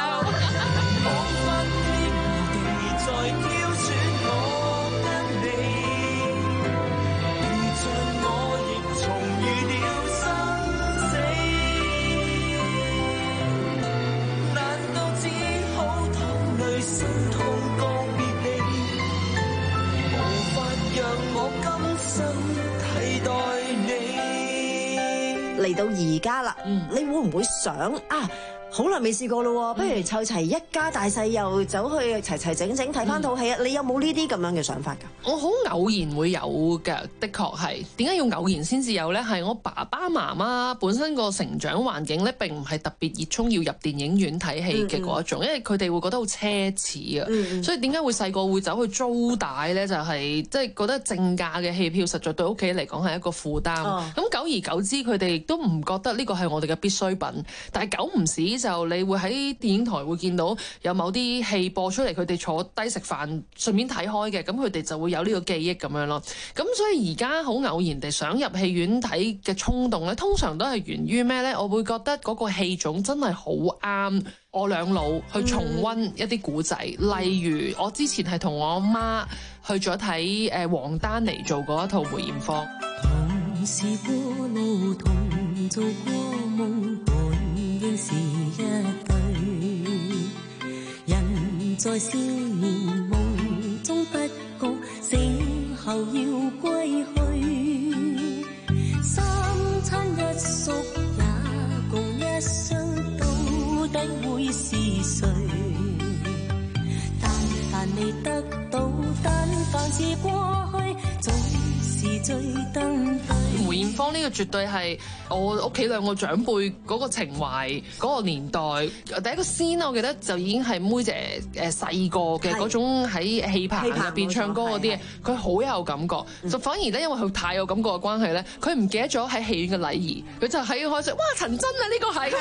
嚟到而家啦，嗯、你會唔會想啊？好耐未試過咯，不如湊齊一家大細又走去齊齊整整睇翻套戲啊！嗯、你有冇呢啲咁樣嘅想法㗎？
我好偶然會有嘅，的確係。點解要偶然先至有呢？係我爸爸媽媽本身個成長環境咧，並唔係特別熱衷要入電影院睇戲嘅嗰一種，嗯嗯因為佢哋會覺得好奢侈啊。嗯嗯所以點解會細個會走去租帶呢？就係即係覺得正價嘅戲票實在對屋企嚟講係一個負擔。咁、哦、久而久之，佢哋亦都唔覺得呢個係我哋嘅必需品。但係久唔時就你會喺電影台會見到有某啲戲播出嚟，佢哋坐低食飯順便睇開嘅，咁佢哋就會有呢個記憶咁樣咯。咁所以而家好偶然地想入戲院睇嘅衝動咧，通常都係源於咩呢？我會覺得嗰個戲種真係好啱我兩老去重溫一啲古仔，嗯、例如我之前係同我媽去咗睇誒黃丹妮做過一套梅艷芳。同是過路，同做過夢，本應是一對，人在少年夢中不覺醒後要歸去，三餐一宿也共一生，到底會是誰？但凡未得到，但凡是過去，總是最登對。梅艷芳呢個絕對係我屋企兩個長輩嗰個情懷嗰個年代。第一個先我記得就已經係妹姐誒細個嘅嗰種喺戲棚入邊唱歌嗰啲嘢，佢好有感覺。就、嗯、反而咧，因為佢太有感覺嘅關係咧，佢唔記得咗喺戲院嘅禮儀，佢就喺開始哇陳真啊呢、這個係，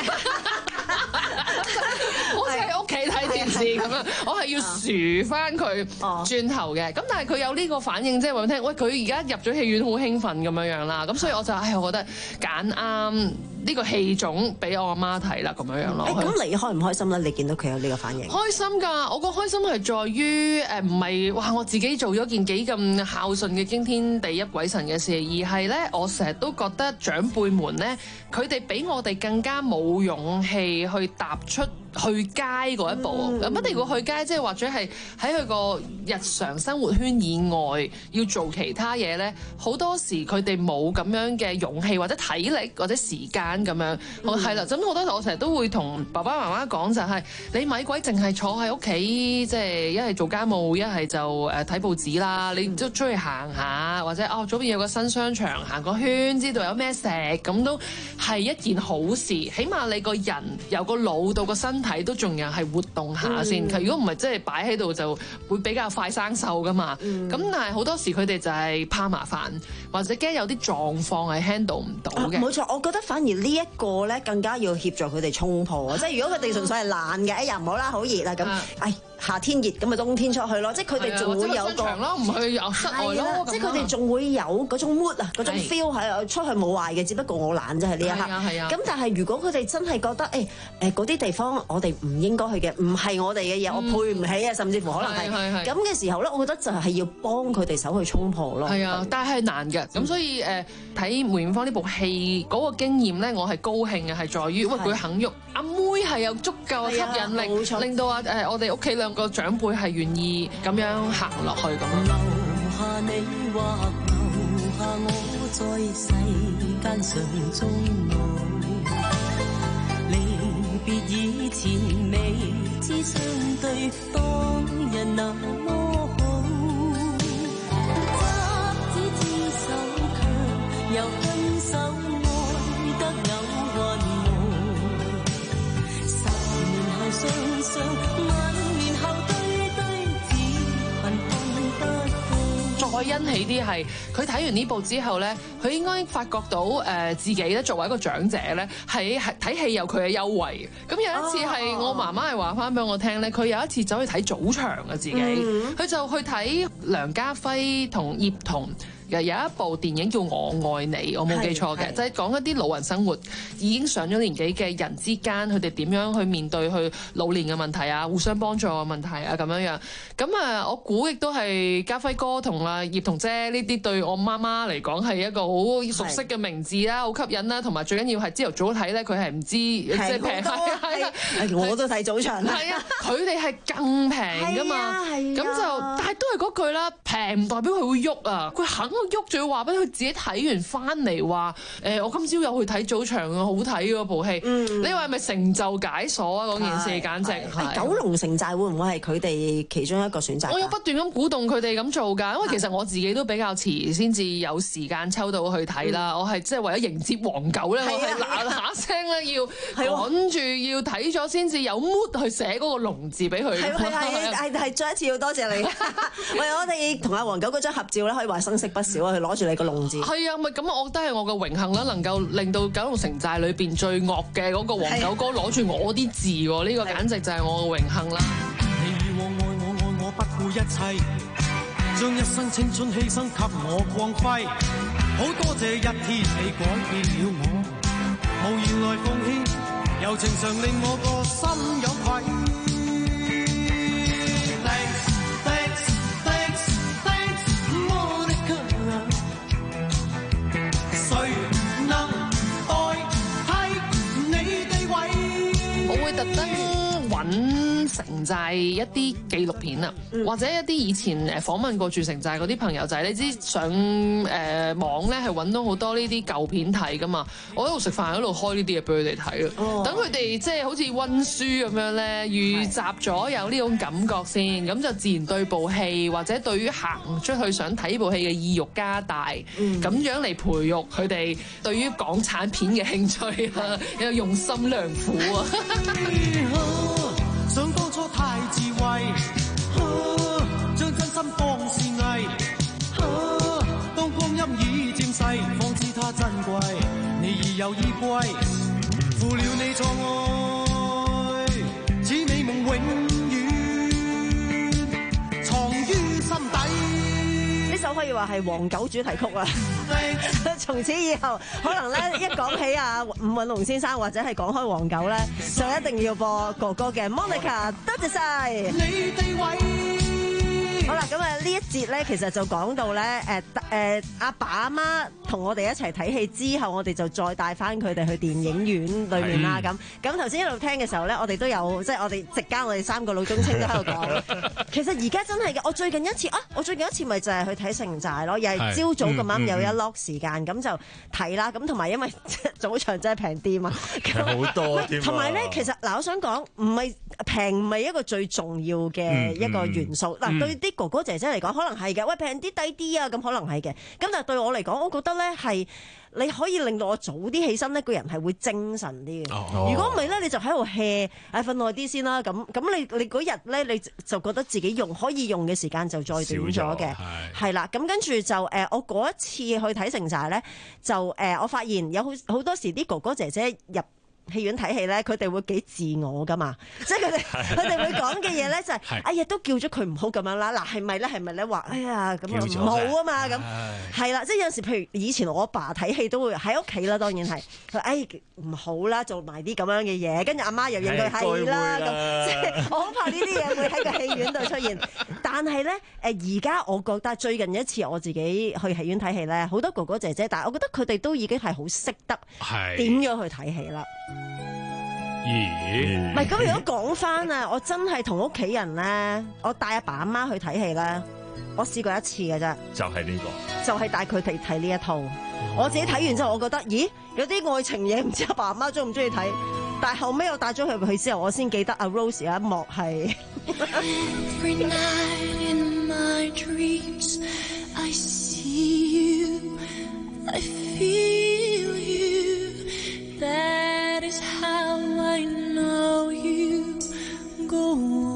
好似喺屋企睇電視咁樣，我係要數翻佢轉頭嘅。咁但係佢有呢個反應，即係話俾你聽，喂佢而家入咗戲院好興奮咁樣樣啦。咁所以我就唉，我覺得揀啱呢個戲種俾我阿媽睇啦，咁樣樣咯。咁、
欸、你開唔開心咧？你見到佢有呢個反應？
開心㗎！我個開心係在於誒，唔係哇，我自己做咗件幾咁孝順嘅驚天地泣鬼神嘅事，而係咧，我成日都覺得長輩們咧，佢哋比我哋更加冇勇氣去踏出去街嗰一步。咁、嗯、一定要去街，即係或者係喺佢個日常生活圈以外要做其他嘢咧，好多時佢哋冇咁樣嘅勇氣或者體力或者時間咁樣，係啦、嗯。咁好多時我成日都會同爸爸媽媽講就係、是，你咪鬼淨係坐喺屋企，即係一係做家務，一係就誒睇報紙啦。你都出去行下，或者哦左邊有個新商場，行個圈，知道有咩食，咁都係一件好事。起碼你個人由個腦到個身體都仲有係活動下先。嗯、如果唔係，即係擺喺度就會比較快生鏽噶嘛。咁、嗯、但係好多時佢哋就係怕麻煩，或者驚有啲狀況係 handle 唔到嘅。
冇錯，我覺得反而呢一個咧更加要協助佢哋衝破。即係如果佢哋純粹係懶嘅，哎呀唔好啦，好熱啦咁，哎。夏天熱咁咪冬天出去咯，即係佢哋仲會有個
咯，唔去室外咯，
即係佢哋仲會有嗰種 mood 啊，嗰種 feel 係出去冇壞嘅，只不過我懶啫係呢一刻。係啊，咁但係如果佢哋真係覺得誒誒嗰啲地方我哋唔應該去嘅，唔係我哋嘅嘢，我配唔起啊，甚至乎可能係咁嘅時候咧，我覺得就係要幫佢哋手去衝破咯。
係啊，但係係難嘅，咁所以誒睇梅艷芳呢部戲嗰個經驗咧，我係高興嘅，係在於喂佢肯喐，阿妹係有足夠嘅吸引力，令到啊誒我哋屋企兩個長輩係願意咁樣行落去咁樣。
留下你或留下我在世間上中愛，離別以前未知相對當日那麼好，執子之手卻又分手愛得有雲霧，十年後雙雙萬年後
再欣喜啲係，佢睇完呢部之後咧，佢應該發覺到誒、呃、自己咧作為一個長者咧，喺睇戲有佢嘅優惠。咁有一次係我媽媽係話翻俾我聽咧，佢有一次走去睇早場啊自己，佢、嗯、就去睇梁家輝同葉童。有一部電影叫《我愛你》，我冇記錯嘅，就係講一啲老人生活，已經上咗年紀嘅人之間，佢哋點樣去面對去老年嘅問題啊，互相幫助嘅問題啊，咁樣樣。咁啊，我估亦都係家輝哥同啊葉童姐呢啲對我媽媽嚟講係一個好熟悉嘅名字啦，好吸引啦，同埋最緊要係朝頭早睇咧，佢係唔知即係平係
我都睇早場啦。
係啊，佢哋係更平噶嘛，咁就但係都係嗰句啦，平唔代表佢會喐啊，佢肯。喐仲要話俾佢自己睇完翻嚟話，誒、欸、我今朝有去睇早場啊，好睇嗰部戲。嗯、你話係咪成就解鎖啊？嗰件事簡直係。
九龍城寨會唔會係佢哋其中一個選擇？
我有不斷咁鼓動佢哋咁做㗎，因為其實我自己都比較遲先至有時間抽到去睇啦。嗯、我係即係為咗迎接黃狗咧，我係嗱嗱聲咧要趕住要睇咗先至有 mood 去寫嗰個龍字俾佢。
係係係係係，再一次要多謝你。喂，我哋同阿黃狗嗰張合照咧，可以話生色不少啊！佢攞住你個龍字。係
啊，咪咁我覺得係我嘅榮幸啦，能夠令到九龍城寨裏邊最惡嘅嗰個黃狗哥攞住我啲字喎，呢、呢個簡直就係我嘅榮幸啦。
你以往愛我愛我不顧一切，將一生青春犧牲給我光輝，好多謝一天你改變了我，無言來奉獻，柔情常令我個心有愧。
特登揾城寨一啲紀錄片啊，嗯、或者一啲以前誒訪問過住城寨嗰啲朋友仔，你知上誒、呃、網咧係揾到好多呢啲舊片睇噶嘛，我喺度食飯喺度開呢啲嘢俾佢哋睇啊，等佢哋即係好似溫書咁樣咧，預習咗有呢種感覺先，咁就自然對部戲或者對於行出去想睇部戲嘅意欲加大，咁、嗯、樣嚟培育佢哋對於港產片嘅興趣啊，有用心良苦啊！
想當初太智慧，將真心當是偽，當光陰已漸逝，方知它珍貴。你已有依歸，負了你錯愛，此美夢永遠藏於心底。
呢首可以話係黃狗主題曲啊！從此以後，可能咧一講起啊伍允龍先生，或者係講開黃狗咧，就一定要播哥哥嘅 Monica， 多謝晒。你地位好啦，咁啊呢一節咧，其實就講到咧，誒誒阿爸阿媽同我哋一齊睇戲之後，我哋就再帶翻佢哋去電影院裏面啦。咁咁頭先一路聽嘅時候咧，我哋都有即係我哋席間我哋三個老中青都喺度講。其實而家真係嘅，我最近一次啊，我最近一次咪就係去睇城寨咯，又係朝早咁啱有一 lock 時間，咁就睇啦。咁同埋因為早場真係平啲嘛，
好多添。
同埋咧，其實嗱，我想講唔係平唔係一個最重要嘅一個元素。嗱、嗯，嗯、對啲哥哥姐姐嚟講，可能係嘅。喂，平啲抵啲啊，咁可能係嘅。咁但係對我嚟講，我覺得咧係你可以令到我早啲起身呢個人係會精神啲嘅。哦、如果唔係咧，你就喺度 hea，誒瞓耐啲先啦。咁咁你你嗰日咧，你就覺得自己用可以用嘅時間就再短咗嘅。係啦，咁跟住就誒、呃，我嗰一次去睇城寨咧，就誒、呃，我發現有好好多時啲哥哥姐姐入戲院睇戲咧，佢哋會幾自我噶嘛，即係佢哋佢哋會講嘅嘢咧就係、是，哎呀都叫咗佢唔好咁樣啦，嗱係咪咧係咪咧話，哎呀咁啊唔好啊嘛咁，係啦，即係有時譬如以前我爸睇戲都會喺屋企啦，當然係，佢哎唔好啦，做埋啲咁樣嘅嘢，跟住阿媽又認佢係啦咁，即係我好怕呢啲嘢會喺個戲院度出現。但係咧誒而家我覺得最近一次我自己去戲院睇戲咧，好多哥哥姐姐，但係我覺得佢哋都已經係好識得點樣去睇戲啦。
咦？
唔係咁，如果講翻啊，我真係同屋企人咧，我帶阿爸阿媽去睇戲咧，我試過一次嘅啫，
就係呢個，
就係帶佢哋睇呢一套。我自己睇完之後，我覺得，咦，有啲愛情嘢唔知阿爸阿媽中唔中意睇，但係後尾我帶咗佢去之後，我先記得阿 Rose 有一幕係。Every night in my dreams, I see you, I feel you, that is how I know you go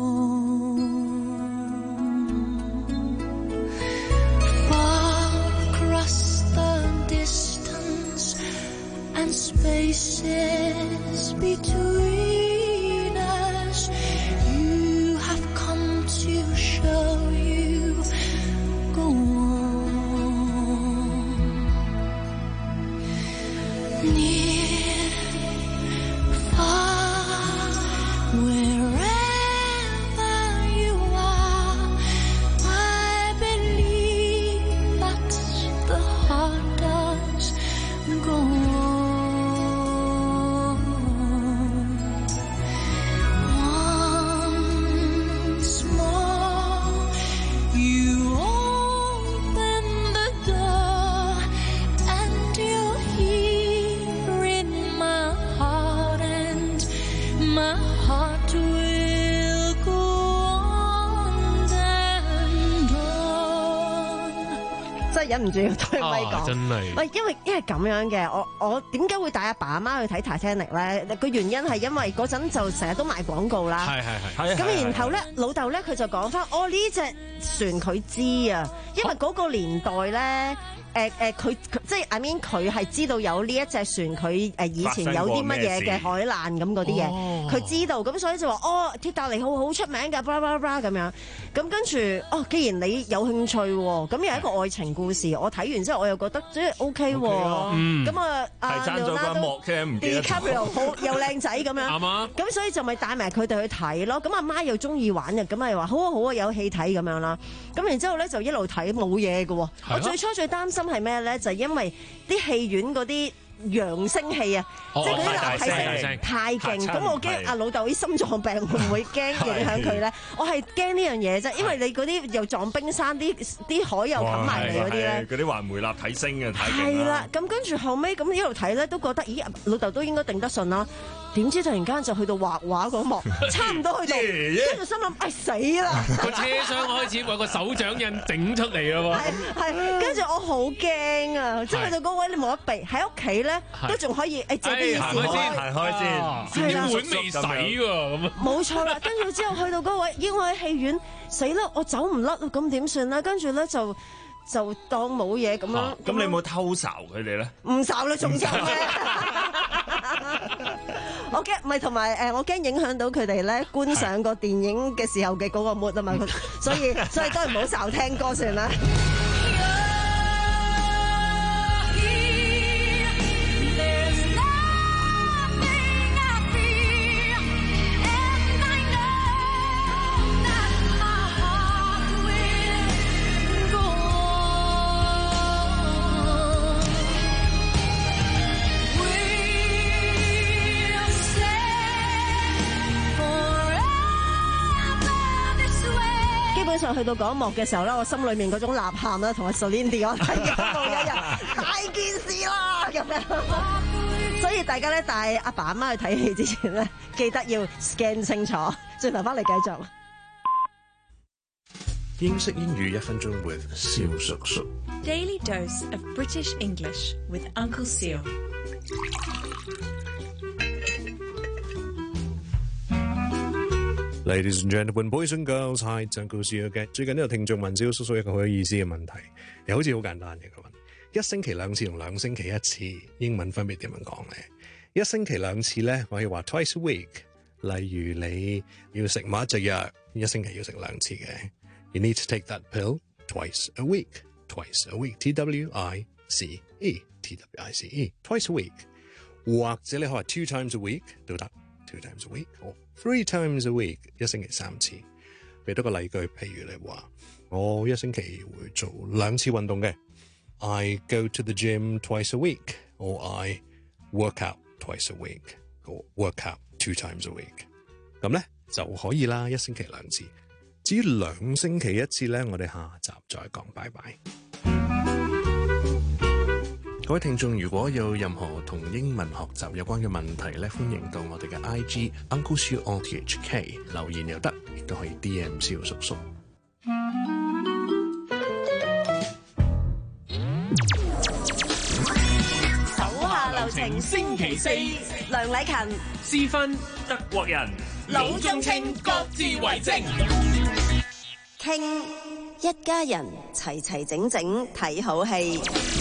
on. Far across the distance and spaces between us, you have come to show you go on. Near, far, wherever you are, I believe that the heart does go on. Once more, you open the door, and you're here in my heart, and my heart will go on and on。真係忍唔住要對咪講，
真係。
喂，因為因為咁樣嘅，我我點解會帶阿爸阿媽去睇 Titanic 咧？個原因係因為嗰陣就成日都賣廣告啦。
係係係。
咁然後咧，老豆咧佢就講翻，哦呢隻船佢知啊，因為嗰個年代咧。誒誒佢即係 I mean 佢係知道有呢一隻船，佢誒以前有啲乜嘢嘅海難咁嗰啲嘢，佢、哦、知道，咁所以就話哦鐵達尼號好出名㗎，blah blah blah咁樣，咁跟住哦，既然你有興趣喎，咁又係一個愛情故事，我睇完之後我又覺得即係 OK 喎，咁啊阿廖拉都 DiCaprio 好又靚仔咁樣，咁所以就咪帶埋佢哋去睇咯，咁阿媽又中意玩嘅，咁咪話好啊好啊有戲睇咁樣啦，咁然之後咧就一路睇冇嘢嘅喎，我最初最擔心係咩咧？就係、因為啲戲院嗰啲揚聲器啊，哦、即係嗰啲立體聲太勁，咁我驚阿老豆啲心臟病會唔會驚影響佢咧？我係驚呢樣嘢啫，因為你嗰啲又撞冰山，啲啲海又冚埋嚟嗰啲咧，
嗰啲環迴立體聲嘅太勁啦。
係啦，咁跟住後尾咁一路睇咧，都覺得咦，老豆都應該頂得順啦。點知突然間就去到畫畫嗰幕，差唔多去到，跟住心諗哎死啦！
個車廂開始有個手掌印整出嚟咯喎，
係跟住我好驚啊！即係去到嗰位你冇得避，喺屋企咧都仲可以誒借啲
行開先，行開先，
啲碗未洗喎咁啊！
冇錯啦，跟住之後去到嗰位，已經我喺戲院死啦，我走唔甩，咁點算咧？跟住咧就。就當冇嘢咁樣。
咁你有冇偷睄佢哋咧？
唔睄啦，仲睄咩？我驚，唔係同埋誒，我驚影響到佢哋咧觀賞個電影嘅時候嘅嗰個 mood 啊嘛，所以所以都係唔好睄聽歌算啦。 上去到嗰一幕嘅時候咧，我心裏面嗰種吶喊啦，同阿 Celine Dion 係一模一樣，大件事啦咁樣。所以大家咧帶阿爸阿媽去睇戲之前咧，記得要 scan 清楚。轉頭翻嚟繼續。
英式英語一分鐘 with 蕭叔叔。
Daily dose of British English with Uncle Seal。
Ladies and gentlemen, boys and girls, hi, Uncle Seal 嘅。最近呢個聽眾問蕭叔叔一個好有意思嘅問題，又好似好簡單嘅個問。一星期兩次同兩星期一次，英文分別點樣講咧？一星期兩次咧，我可以話 twice a week。例如你要食某一隻藥，一星期要食兩次嘅。You need to take that pill twice a week. Twice a week. T W I C E. T W I C E. Twice a week. 或者你可以話 two times a week 都得。Two times a week. Or three times a week. 一星期三次。俾多個例句，譬如你話我一星期會做兩次運動嘅。I go to the gym twice a week. Or I work out twice a week. Or work out two times a week. 咁咧就可以啦，一星期兩次。至於兩星期一次咧，我哋下集再講，拜拜。各位聽眾，如果有任何同英文學習有關嘅問題咧，歡迎到我哋嘅 I G Uncle Siu O T H K 留言又得，亦都可以 D M 蕭叔叔。
手下留情，星期四，梁禮勤、
思芬、
德國人、
老中青各自為政，傾一家人齊齊整整睇好戲。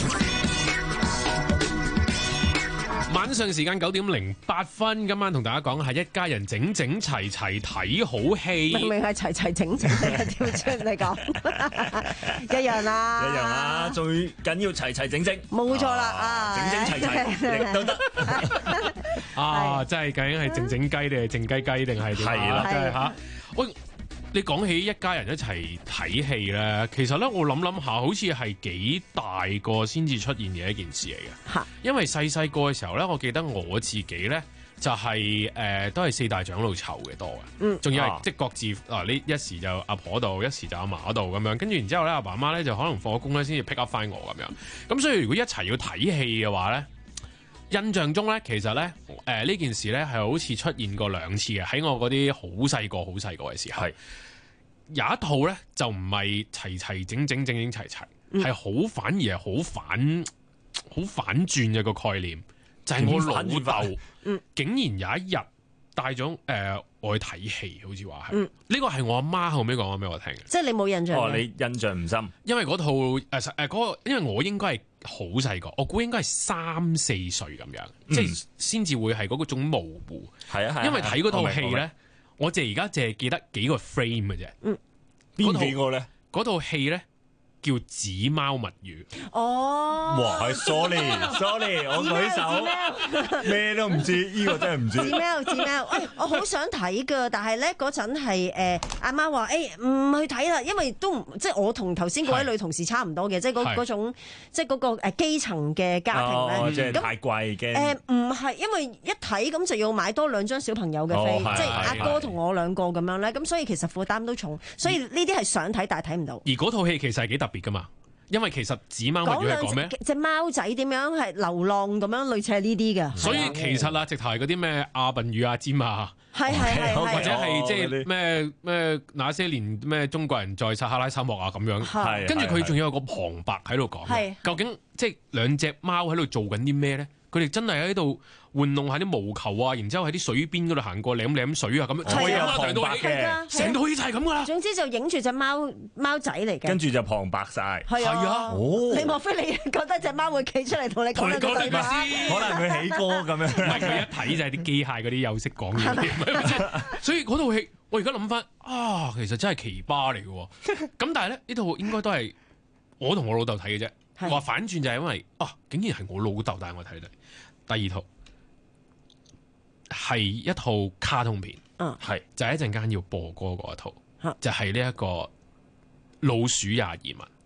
晚上時間九點零八分，今晚同大家講係一家人整整齊齊睇好戲。
明明係齊齊整整嘅，跳出嚟講一樣啦，
一樣啦，最緊要齊齊整整。
冇錯啦，啊，
整整齊齊亦都得。
啊，真係究竟係靜靜雞定係靜雞雞定係點啊？係啦，真係嚇。喂，你講起一家人一齊睇戲咧，其實咧我諗諗下，好似係幾大個先至出現嘅一件事嚟嘅。嚇，因為細細個嘅時候咧，我記得我自己咧就係、是、誒、呃、都係四大長老湊嘅多嘅。嗯，仲要係、啊、即係各自啊，呢一時就阿婆度，一時就阿嫲度咁樣。跟住然之後咧，阿爸媽咧就可能放咗工咧先至 pick up 翻我咁樣。咁所以如果一齊要睇戲嘅話咧，印象中咧，其實咧誒呢件事咧係好似出現過兩次嘅，喺我嗰啲好細個好細個嘅時候。係有一套咧就唔係齊齊整整整整齊齊，係好、嗯、反而係好反好反轉嘅個概念，就係、是、我老豆，嗯，竟然有一日帶咗誒我去睇戲，好似話係，呢個係我阿媽後尾講咗俾我聽嘅，
即係你冇印象？哦，
你印象唔深，
因為嗰套誒誒嗰個，因為我應該係好細個，我估應該係三四歲咁樣，嗯、即係先至會係嗰個種模糊，係啊係啊，因為睇嗰套戲咧。我淨係而家淨係記得幾個 frame 嘅啫，嗯，
邊幾個咧？
嗰套戲咧叫《紙貓物語》。
哦，哇，係 sorry，sorry， 我舉手，咩都唔知，呢個真係唔知。
紙貓，紙貓，喂，我好想睇噶，但係咧嗰陣係誒阿媽話，誒唔去睇啦，因為都唔即係我同頭先嗰位女同事差唔多嘅，即係嗰嗰種即係嗰個誒基層嘅家庭咧，
哦，即係太貴嘅。
誒唔係，因為一睇咁就要買多兩張小朋友嘅飛，即係阿哥同我兩個咁樣咧，咁所以其實負擔都重，所以呢啲係想睇但係睇唔到。
而嗰套戲其實係幾特別噶嘛，因為其實紙貓物語係講咩？
隻貓仔點樣係流浪咁樣，類似係呢啲嘅。
所以其實啊，直頭係嗰啲咩阿笨與阿尖啊，
係係係，
或者係即係咩咩那些年咩中國人在撒哈拉沙漠啊咁樣。跟住佢仲有個旁白喺度講，究竟即係兩隻貓喺度做緊啲咩咧？佢哋真係喺度玩弄下啲毛球啊，然之後喺啲水邊嗰度行過，舐舐水啊咁樣。
係啊，旁白嘅，
成套戲就係咁噶啦。
總之就影住隻貓貓仔嚟嘅，
跟住就旁白晒。
係啊，哦，你莫非你覺得隻貓會企出嚟同你講兩句對白？
可能佢起歌咁樣。
唔係，佢一睇就係啲機械嗰啲又識講嘢啲。所以嗰套戲，我而家諗翻啊，其實真係奇葩嚟嘅。咁但係咧，呢套應該都係我同我老豆睇嘅啫。話反轉就係因為啊，竟然係我老豆帶我睇睇。第二套係一套卡通片，嗯，係就係一陣間要播歌嗰一套，嗯、就係呢一個老鼠也移民。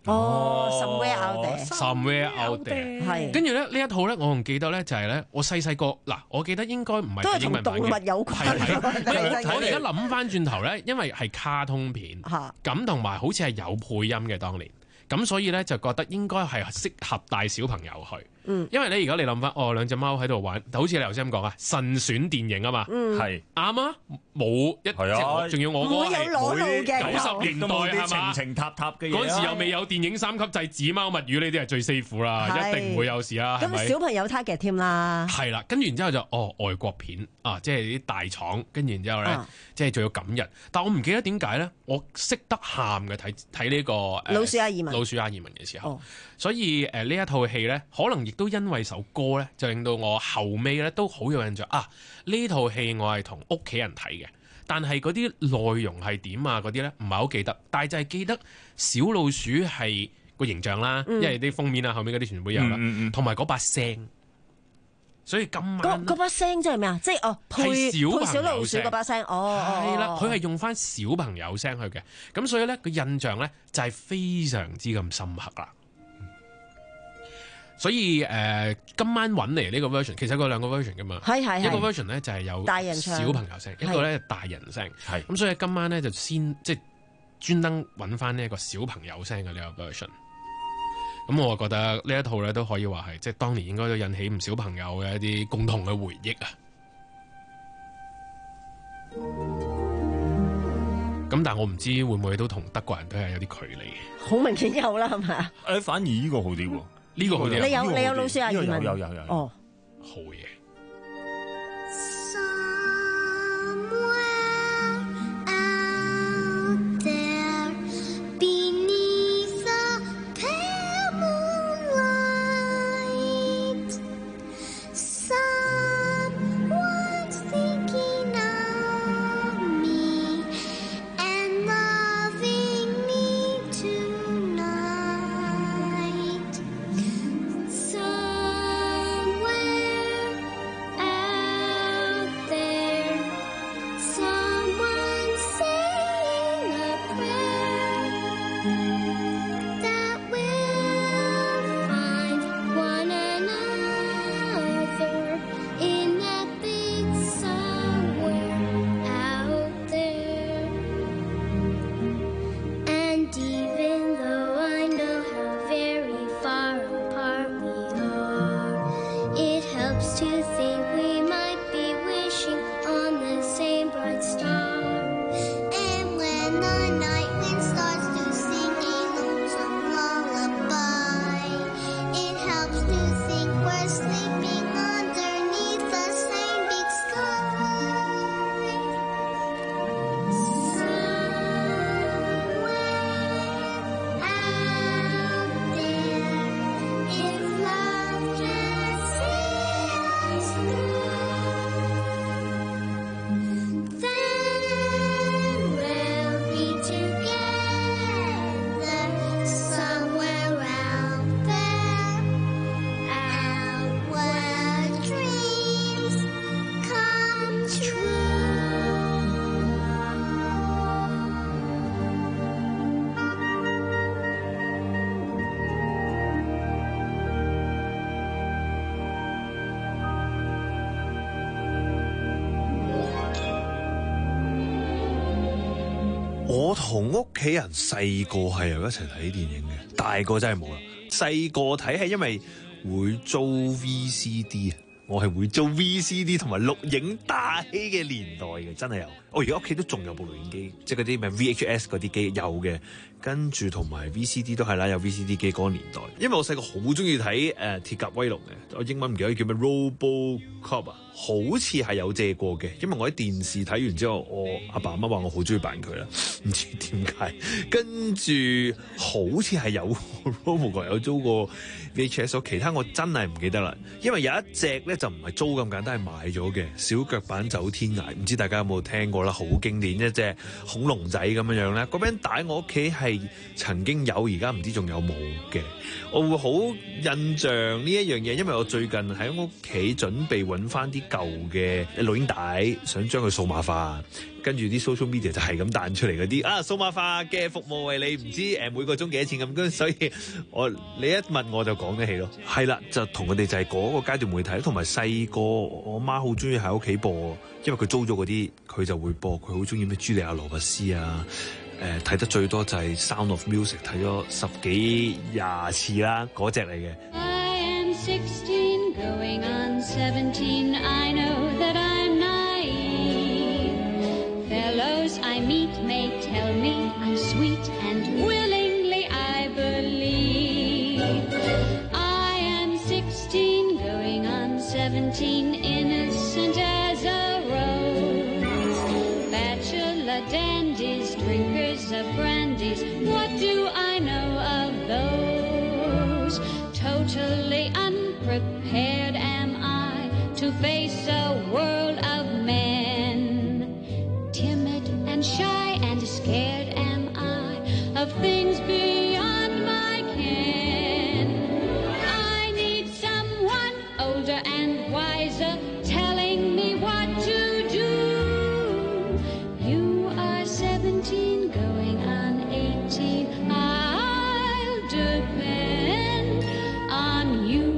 哦 ，somewhere out there，somewhere
out there，
係。
跟住咧呢一套咧，我仲記得咧就係咧，我細細個嗱，我記得應該唔係
都係同動物有關。
我而家諗翻轉頭咧，因為係卡通片，咁同埋好似係有配音嘅當年，咁所以咧就覺得應該係適合帶小朋友去。嗯，因為咧而家你諗翻，哦兩隻貓喺度玩，好似你頭先咁講啊，神選電影啊嘛，係啱啊，冇一隻，仲要我嗰係九十年代係嘛，
情情塔塔嘅嘢，
嗰陣時又未有電影三級制，紙貓物語呢啲係最 safe 啦，一定唔會有事啦。
咁小朋友 target 添啦，
係啦，跟住然之後就哦外國片啊，即係啲大廠，跟住然之後咧，啊、即係仲要感人。但我唔記得點解咧，我識得喊嘅睇睇呢個、呃、
老鼠阿爾文，
老鼠阿爾文嘅時候，哦、所以誒呢、呃、一套戲咧，可能亦都因為首歌咧，就令到我後尾咧都好有印象啊！呢套戲我係同屋企人睇嘅，但係嗰啲內容係點啊？嗰啲咧唔係好記得，但係就係記得小老鼠係個形象啦，嗯、因為啲封面啊後面嗰啲全部有啦，同埋嗰把聲。所以今晚
嗰把聲即係咩啊？即係哦，配配小老鼠嗰把聲哦，
係啦，佢係用翻小朋友聲去嘅，咁所以咧個印象咧就係非常之咁深刻啦。所以誒、呃，今晚揾嚟呢個 version， 其實佢兩個 version 噶嘛，
係係係
一個 version 咧就係有大人小朋友聲，一個咧大人聲，係咁，所以今晚咧就先即係專登揾翻呢一個小朋友聲嘅呢個 version。咁我覺得呢一套咧都可以話係即係當年應該都引起唔少朋友嘅一啲共同嘅回憶啊。咁但係我唔知會唔會都同德國人都係有啲距離嘅。
好明顯有啦，係咪啊？
誒，反而呢個好啲喎。
呢個好啲，
你有你有老師阿爾文，
有有有
哦，
好嘢。
我同屋企人細個係又一齊睇電影嘅，大個真係冇啦。細個睇係因為會租 V C D 啊，我係會租 V C D 同埋錄影帶嘅年代嘅，真係有。我而家屋企都仲有部錄影機，即係嗰啲咩 V H S 嗰啲機有嘅，跟住同埋 V C D 都係啦，有 V C D 機嗰個年代。因為我細個好中意睇誒鐵甲威龍嘅，我英文唔記得叫咩 RoboCop 啊。好似係有借過嘅，因為我喺電視睇完之後，我阿爸阿媽話我好中意扮佢啦，唔知點解。跟住好似係有 RoboCop 有租過 V H S， 其他我真係唔記得啦。因為有一隻咧就唔係租咁簡單，係買咗嘅小腳板走天涯，唔知大家有冇聽過啦？好經典一隻恐龍仔咁樣樣咧。嗰餅帶我屋企係曾經有，而家唔知仲有冇嘅。我會好印象呢一樣嘢，因為我最近喺屋企準備揾翻啲舊嘅錄影帶，想將佢數碼化，
跟住啲 social media 就係咁彈出嚟嗰啲啊數碼化嘅服務為你唔知誒每個鐘幾多錢咁，跟所以我你一問我就講得起咯。係啦，就同佢哋就係嗰個階段會睇，同埋細個我媽好中意喺屋企播，因為佢租咗嗰啲佢就會播，佢好中意咩茱莉亞羅拔斯啊。誒、呃、睇得最多就係 Sound of Music， 睇咗十幾廿次啦，嗰隻嚟嘅。
I am sixteen, going on seventeen. I know that I'm naive. Fellows I meet may tell me I'm sweet, and willingly I believe. I am sixteen, going on seventeen, innocent as a rose. Bachelor dandies, drinkers of brandies, what do I know of those? Totally unprepared am I to face a world of men. Timid and shy and scared am I of things beyond my ken. I need someone older and wiser telling me what to do. You are seventeen, going on eighteen. I'll depend on you.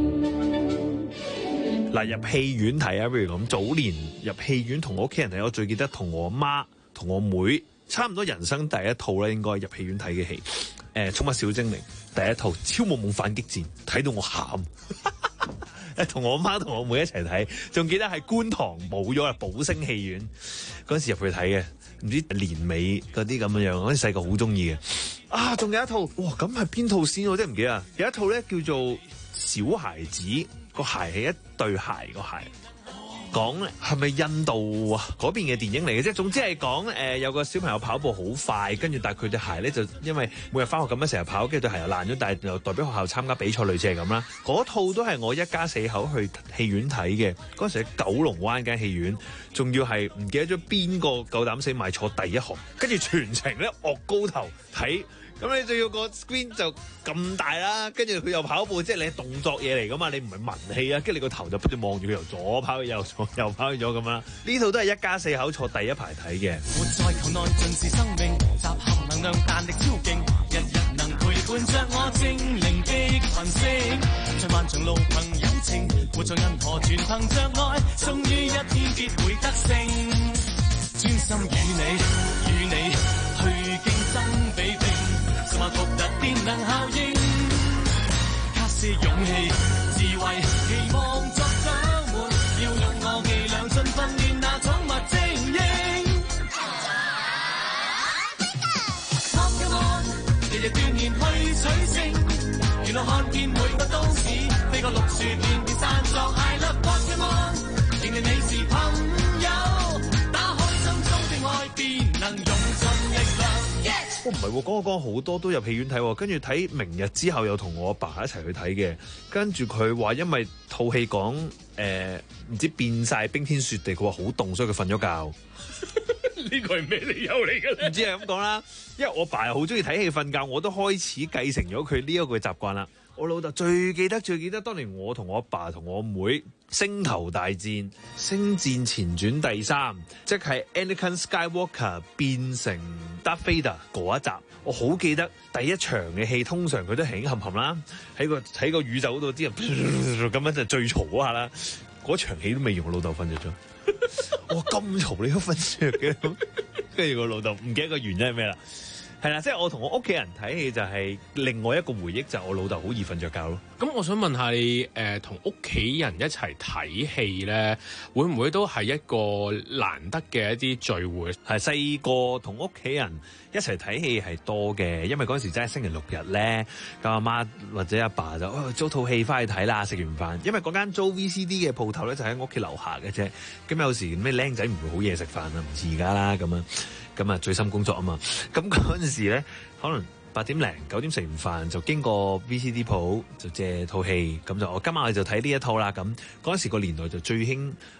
嗱，入戲院睇啊，不如咁早年入戲院同我屋企人睇，我最記得同我媽同我妹差唔多人生第一套咧，應該入戲院睇嘅戲。誒、呃，寵物小精靈第一套《超夢夢反擊戰》，睇到我喊。誒，同我媽同我妹一齊睇，仲記得係觀塘冇咗啦，寶星戲院嗰陣時入去睇嘅，唔知年尾嗰啲咁樣樣，嗰陣細個好中意嘅。啊，仲有一套，哇，咁係邊套先？我真係唔記得啊！有一套咧叫做《小孩子》，個鞋係一對鞋個鞋。講係咪印度啊嗰邊嘅電影嚟嘅啫？總之係講誒有個小朋友跑步好快，跟住但係佢對鞋咧就因為每日翻學咁樣成日跑，跟住對鞋又爛咗，但係又代表學校參加比賽，類似係咁啦。嗰套都係我一家四口去戲院睇嘅，嗰陣時喺九龍灣間戲院，仲要係唔記得咗邊個夠膽死買坐第一行，跟住全程咧惡高頭睇。咁你仲要個 screen 就咁大啦，跟住佢又跑步，即係你係動作嘢嚟噶嘛，你唔係文戲啊，跟住你個頭就不斷望住佢由左跑去右左，右跑去咗咁啦。呢套都係一家四口坐第一排睇嘅。
活在球內盡是生命，集合能量彈力超勁，日日能陪伴着我精靈的群星，在漫長路憑友情，活在銀河全憑着愛，終於一天必會得勝，專心與你與你去競爭比拼。十萬獨特電能效應，卡些勇氣、智慧、期望作獎門，要用我伎倆盡訓練那寵物精英。Pokemon 日日鍛鍊去取勝，原來看見每個都市，飛過綠樹遍遍散作 I love Pokemon， 認定你是朋友，打開心中的愛，便能用盡力量。
唔係喎，講講好多都入戲院睇，跟住睇明日之後又同我阿爸一齊去睇嘅，跟住佢話因為套戲講誒唔知變晒冰天雪地，佢話好凍，所以佢瞓咗覺。呢個係咩理由嚟嘅咧？唔知係咁講啦，因為我爸又好中意睇戲瞓覺，我都開始繼承咗佢呢一個習慣啦。我老豆最記得最記得當年我同我阿爸同我妹星球大戰星戰前傳第三，即係 Anakin Skywalker 變成 Darth Vader 嗰一集，我好記得第一場嘅戲，通常佢都係興冚冚啦，喺個喺個宇宙嗰度啲人咁樣就最嘈嗰下啦，嗰場戲都未完，我老豆瞓着咗。我咁嘈你都瞓着嘅，跟住我老豆唔記得個原因係咩啦？係啦，即係我同我屋企人睇戲就係另外一個回憶，就係我老豆好易瞓着覺咯。
咁我想問下你，誒同屋企人一齊睇戲咧，會唔會都係一個難得嘅一啲聚會？
係細個同屋企人一齊睇戲係多嘅，因為嗰陣時真係星期六日咧，咁阿媽或者阿爸，爸就、哦、租套戲翻去睇啦，食完飯。因為嗰間租 V C D 嘅鋪頭咧就喺我屋企樓下嘅啫。咁有時咩僆仔唔會好夜食飯啊，唔似而家啦咁啊。咁啊，最深工作啊嘛，咁嗰陣時咧，可能八點零九點食完飯就經過 V C D 鋪就借套戲，咁就我今晚我就睇呢一套啦。咁嗰陣時個年代就最興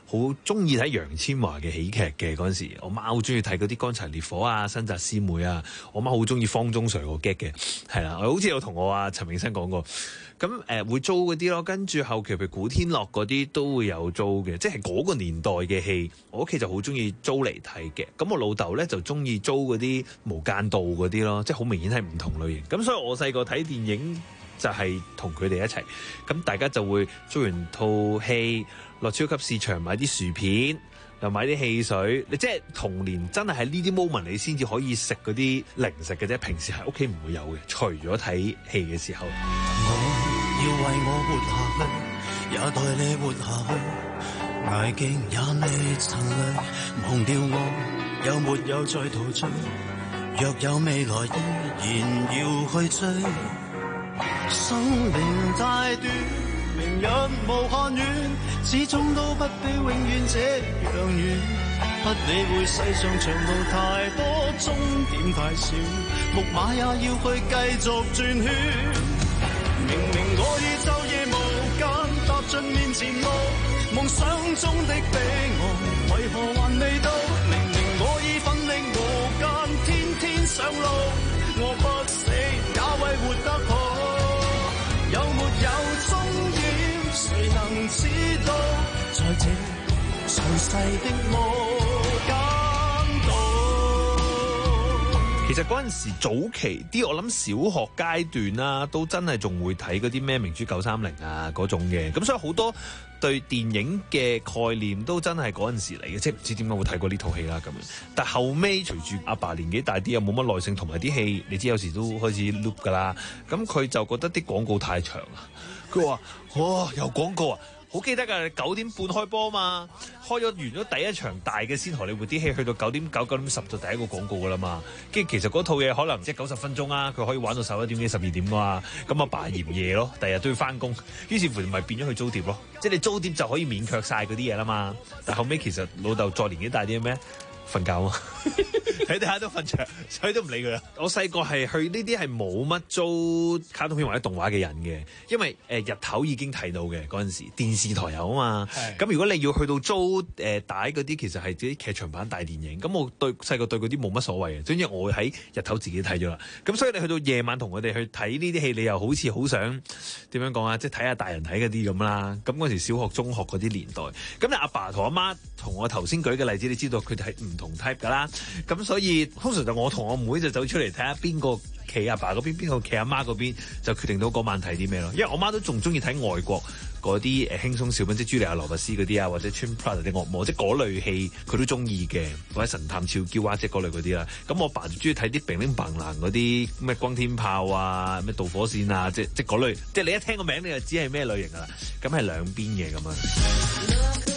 好中意睇楊千嬅嘅喜劇嘅嗰陣時，我媽好中意睇嗰啲乾柴烈火啊、新紮師妹啊，我媽好中意方中信個 gag 嘅，係啦，好似有同我阿陳永生講過。咁誒、呃、會租嗰啲咯，跟住後期譬如古天樂嗰啲都會有租嘅，即係嗰個年代嘅戲，我屋企就好中意租嚟睇嘅。咁我老豆咧就中意租嗰啲無間道嗰啲咯，即係好明顯係唔同類型。咁所以我細個睇電影就係同佢哋一齊，咁大家就會租完套戲落超級市場買啲薯片，又買啲汽水。你即係童年真係喺呢啲 moment 你先至可以食嗰啲零食嘅啫，平時喺屋企唔會有嘅，除咗睇戲嘅時候。
要為我活下去，也代你活下去，捱極也未曾累，忘掉我有沒有再陶醉，若有未來依然要去追。生命太短，明日無限遠，始終都不比永遠這樣遠。不理會世上長路太多，終點太少，木馬也要去繼續轉圈。明明我已晝夜無間踏進面前路，夢想中的彼岸為何還未到？明明我已奮力無間，天天上路，我不死也為活得好。有沒有終點，誰能知道？在這細細的無間。
其實嗰陣時早期啲，我諗小學階段啦，都真係仲會睇嗰啲咩明珠九三零啊嗰種嘅，咁所以好多對電影嘅概念都真係嗰陣時嚟嘅，即係唔知點解會睇過呢套戲啦咁樣。但後尾隨住阿爸年紀大啲，又冇乜耐性，同埋啲戲你知有時都開始 loop 㗎啦，咁佢就覺得啲廣告太長啦。佢話：哇，有廣告啊！好記得㗎，九點半開波嘛，開咗完咗第一場大嘅先荷里活啲戲，去到九點九、九點十就第一個廣告㗎啦嘛。跟住其實嗰套嘢可能即係九十分鐘啊，佢可以玩到十一點幾、十二點㗎嘛。咁阿爸嫌夜咯，第日都要翻工，於是乎咪變咗去租碟咯。即係你租碟就可以免卻晒嗰啲嘢啦嘛。但後尾其實老豆再年紀大啲咩？瞓覺啊，睇睇下都瞓着，所以都唔理佢啦。我細個係去呢啲係冇乜租卡通片或者動畫嘅人嘅，因為誒、呃、日頭已經睇到嘅嗰陣時，電視台有啊嘛。咁如果你要去到租誒、呃、帶嗰啲，其實係啲劇場版大電影。咁我對細個對嗰啲冇乜所謂嘅，總之我會喺日頭自己睇咗啦。咁所以你去到夜晚同佢哋去睇呢啲戲，你又好似好想點樣講啊？即係睇下大人睇嗰啲咁啦。咁嗰時小學、中學嗰啲年代，咁你阿爸同阿媽同我頭先舉嘅例子，你知道佢哋係唔同 type 㗎啦，咁所以通常就我同我妹就走出嚟睇下邊個企阿爸嗰邊，邊個企阿媽嗰邊，就決定到嗰晚睇啲咩咯。因為我媽都仲中意睇外國嗰啲誒輕鬆小品，即係茱莉亞羅拔斯嗰啲啊，或者 Twin Brother 啲惡魔，即係嗰類戲佢都中意嘅，或者神探俏嬌啊，即係嗰類嗰啲啦。咁我爸就中意睇啲乒鈴嘭唥嗰啲咩轟天炮啊，咩導火線啊，即係即係嗰類，即係你一聽個名你就知係咩類型㗎啦。咁係兩邊嘅咁樣。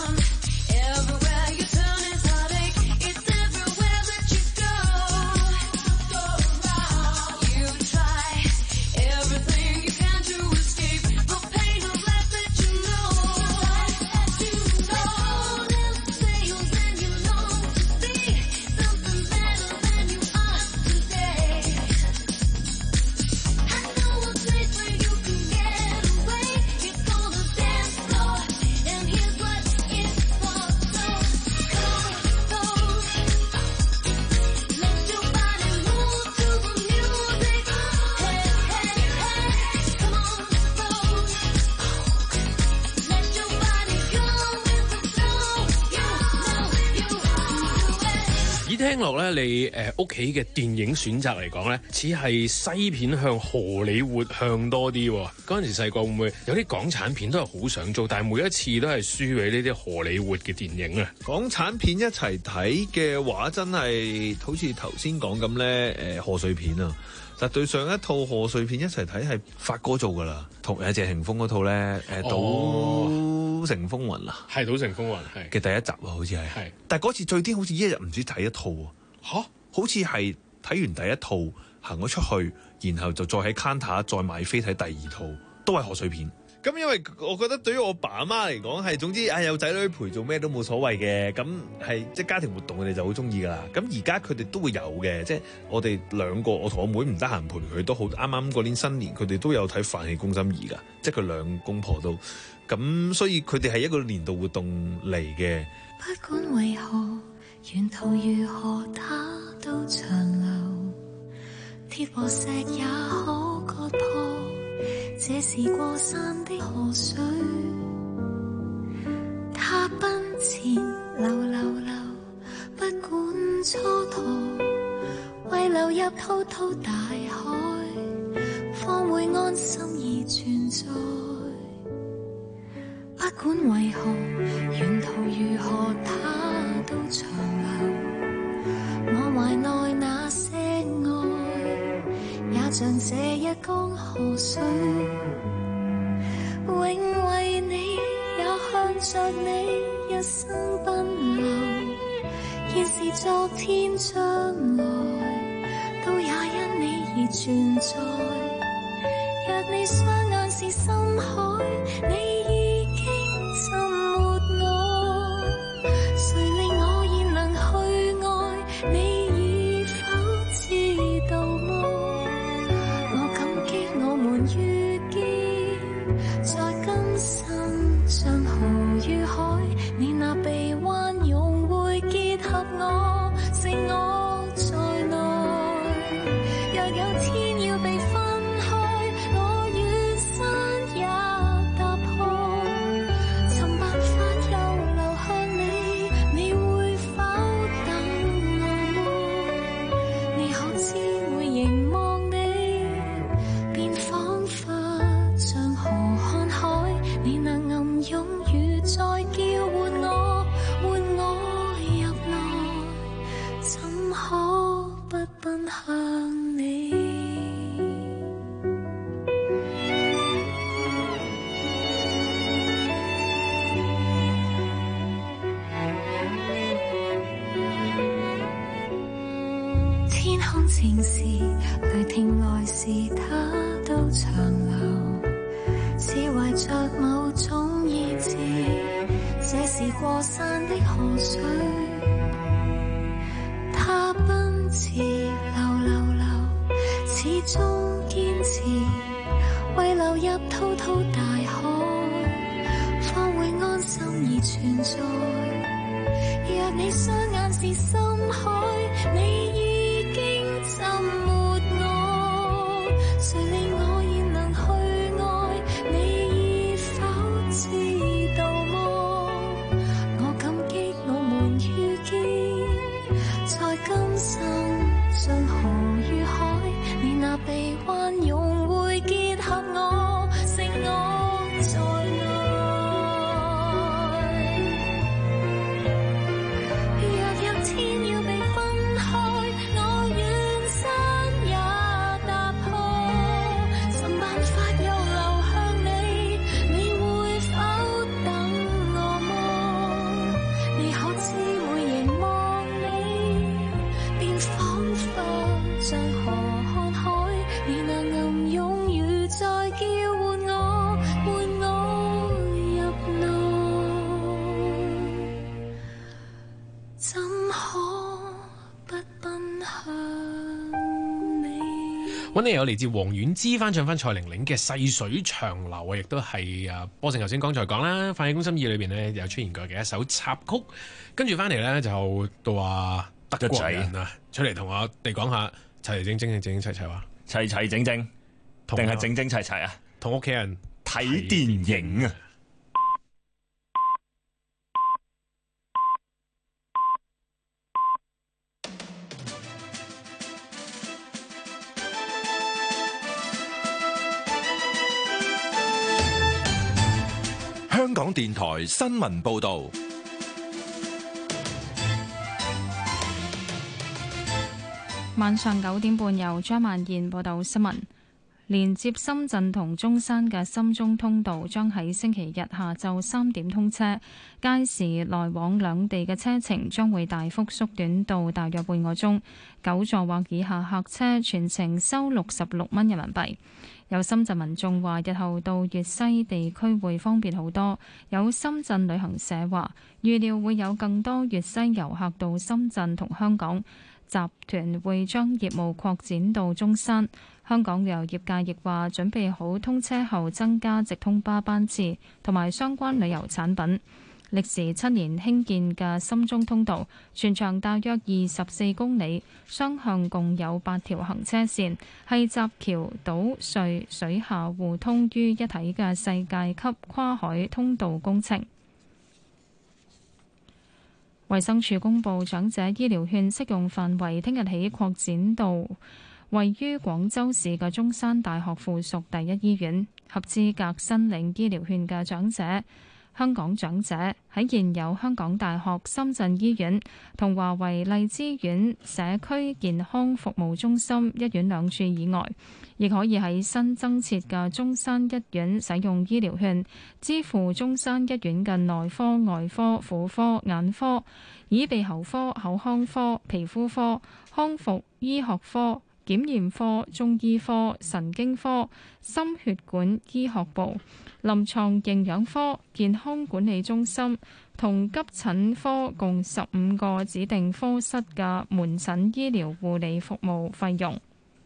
聽落咧，你誒屋企嘅電影選擇嚟講咧，似係西片向荷里活向多啲。嗰陣時細個會唔會有啲港產片都係好想做，但係每一次都係輸俾呢啲荷里活嘅電影啊？
港產片一齊睇嘅話，真係好似頭先講咁咧，誒賀歲片啊！但對上一套賀歲片一齊睇係發哥做㗎啦，同誒謝霆鋒嗰套咧，誒賭城風雲啊，
係賭城風雲係
嘅第一集啊，好似係。係，但係嗰次最癲，好似一日唔止睇一套啊！嚇，好似係睇完第一套行咗出去，然後就再喺 counter 再買飛睇第二套，都係賀歲片。 咁因為我覺得對於我爸阿媽嚟講係總之啊有仔女陪做咩都冇所謂嘅，咁係即係家庭活動佢哋就好中意噶啦。咁而家佢哋都會有嘅，即係我哋兩個我同我妹唔得閒陪佢都好，啱啱嗰年新年佢哋都有睇《飯戲攻心二》噶，即係佢兩公婆都咁，所以佢哋係一個年度活動嚟嘅。
不管為何沿途如何，它都長流，鐵和石也可割破，這是過山的河水，它奔前流流流，不管蹉跎，為流入滔滔大海，方會安心而存在。不管為何沿途如何，它都長流，我懷內那些愛也像這一江河水，永為你也向着你一生奔流，現是昨天將來都也因你而存在。若你雙眼是深海，你已經浸沒我，誰令我現能去愛你，已否知道麼？我感激我們遇見，在今生像河與海，你那臂彎融會結合我，剩我在內。若有天要被分開，我願山也踏破，尋辦法又流向你，你會否等我麼？你可知會凝望你，便彷彿像河看海，你那暗湧語再叫喚我，喚我入來，怎可不奔向你？天空晴時，雷霆來時，它都長流，似懷着某種意志，這是過山的河水，它奔馳流流流，始終堅持，為流入滔滔大海，方會安心而存在。若你雙眼是深海，你已經浸沒我，誰令我現能去愛你，已否知道麼？我感激我們遇見，在今生像河與海，你那臂彎融會結合我，剩我在內。若有天要被分開，我願山也踏破，尋辦法又流向你，你會否等我麼？你可知會凝望你，便彷彿像河看海，你那暗湧語再叫喚我，喚我入內，怎可不奔向你？
揾嚟有嚟自黃婉之翻唱翻蔡玲玲嘅《細水長流》啊，亦都係啊波成頭先剛才講啦，《飯戲攻心二》裏邊呢有出現過嘅一首插曲。跟住翻嚟咧就到話德國人啊出嚟同我哋講下齊齊整整整整齊齊話
齊齊整整，定係整整齊齊啊？
同屋企人
睇電影啊！
香港電台新聞報導，
晚上九點半由張曼燕報道新聞。 連接深圳同中山嘅深中通道將喺星期日下晝三點通車，屆時來往兩地嘅車程將會大幅縮短到大約半個鐘。九座或以下客車全程收六十六蚊人民幣。有深圳民眾話，日後到粵西地區會方便好多。有深圳旅行社話，預料會有更多粵西遊客到深圳同香港。集團會將業務擴展到中山。香港旅遊業界亦話準備好通車後增加直通巴班次同埋相關旅遊產品。歷時七年興建嘅深中通道，全長大約二十四公里，雙向共有八條行車線，係集橋、島、隧、水下互通於一體嘅世界級跨海通道工程。衛生署公布長者醫療券適用範圍，聽日起擴展到位於廣州市嘅中山大學附屬第一醫院。合資格申領醫療券嘅長者，香港長者喺現有香港大學深圳醫院同華為荔枝苑社區健康服務中心一院兩處以外，亦可以喺新增設嘅中山一院使用醫療券，支付中山一院嘅內科、外科、婦科、眼科、耳鼻喉科、口腔科、皮膚科、康復醫學科、檢驗科、中醫科、神經科、心血管醫學部、臨床營養科、健康管理中心同急診科共十五個指定科室嘅門診醫療護理服務費用。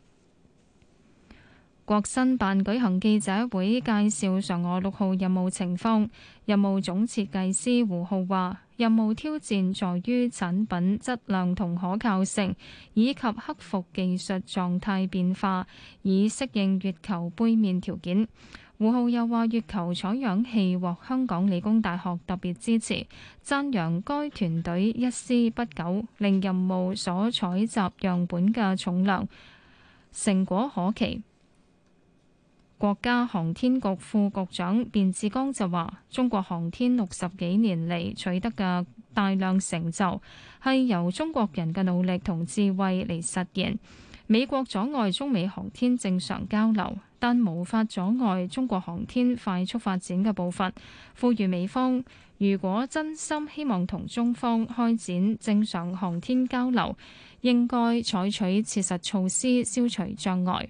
國新辦舉行記者會，介紹嫦娥六號任務情況。任務總設計師胡浩話，任務挑戰在於產品質量同可靠性，以及克服技術狀態變化，以適應月球背面條件。胡浩又話，月球採樣器獲香港理工大學特別支持，讚揚該團隊一絲不苟，令任務所採集樣本嘅重量成果可期。國家航天局副局長卞志剛就話，中國航天六十幾年嚟取得嘅大量成就，係由中國人嘅努力同智慧嚟實現。美國阻礙中美航天正常交流，但無法阻礙中國航天快速發展嘅步伐。呼籲美方如果真心希望同中方開展正常航天交流，應該採取切實措施消除障礙。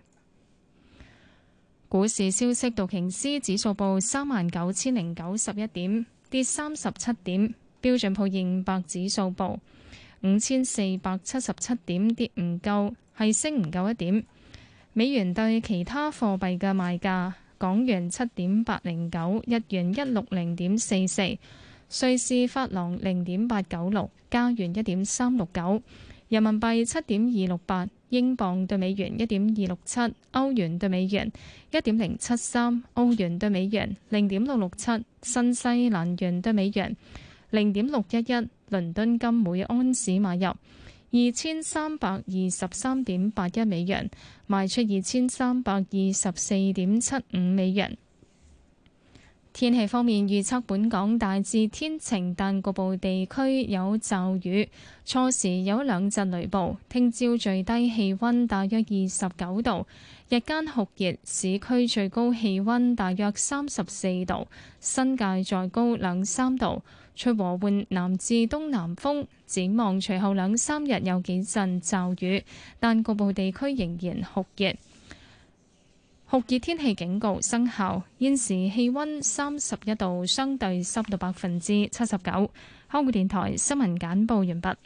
股市消息，道瓊斯指數報三萬九千零九十一點，跌三十七點；標準普爾五百指數報五千四百七十七點，跌唔夠，係升唔夠一點。美元對其他貨幣嘅賣價：港元七點八零九，日元一六零點四四，瑞士法郎零點八九六，加元一點三六九，人民幣七點二六八。英鎊對美元一點二六七，歐元對美元一點零七三，澳元對美元零點六六七，新西蘭元對美元零點六一一。倫敦金每安士買入二千三百二十三點八一美元，賣出二千三百二十四點七五美元。天氣方面預測，本港大致天晴，但局部地區有驟雨，初時有兩陣雷暴。聽朝最低氣溫大約二十九度，日間酷熱，市區最高氣溫大約三十四度，新界再高兩三度。吹和緩南至東南風，展望隨後兩三日有幾陣驟雨，但局部地區仍然酷熱。酷熱天氣警告生效，現時氣溫三十一度，相對濕度百分之七十九。香港電台新聞簡報完畢。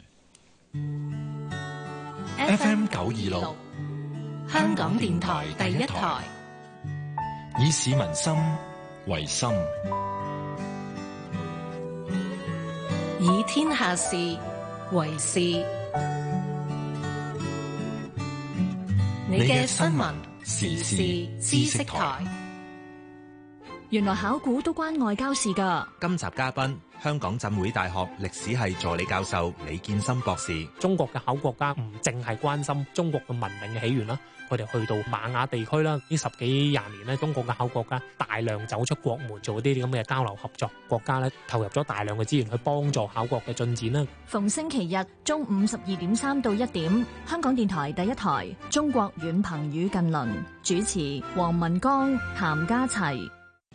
F M 九二六，
香港電台第一台，
以市民心為心，
以天下事為事。你嘅新聞時事知識台，
原來考古都關外交事㗎。
今集嘉賓，香港浸會大學歷史系助理教授李建森博士。
中國嘅考古學家唔淨係關心中國嘅文明嘅起源啦，佢哋去到瑪雅地區啦，呢十幾廿年咧，中國嘅考古學家大量走出國門，做啲咁嘅交流合作，國家咧投入咗大量嘅資源去幫助考古嘅進展啦。
逢星期日中午十二點三到一點，香港電台第一台《中國遠憑與近鄰》，主持黃文剛、譚家齊。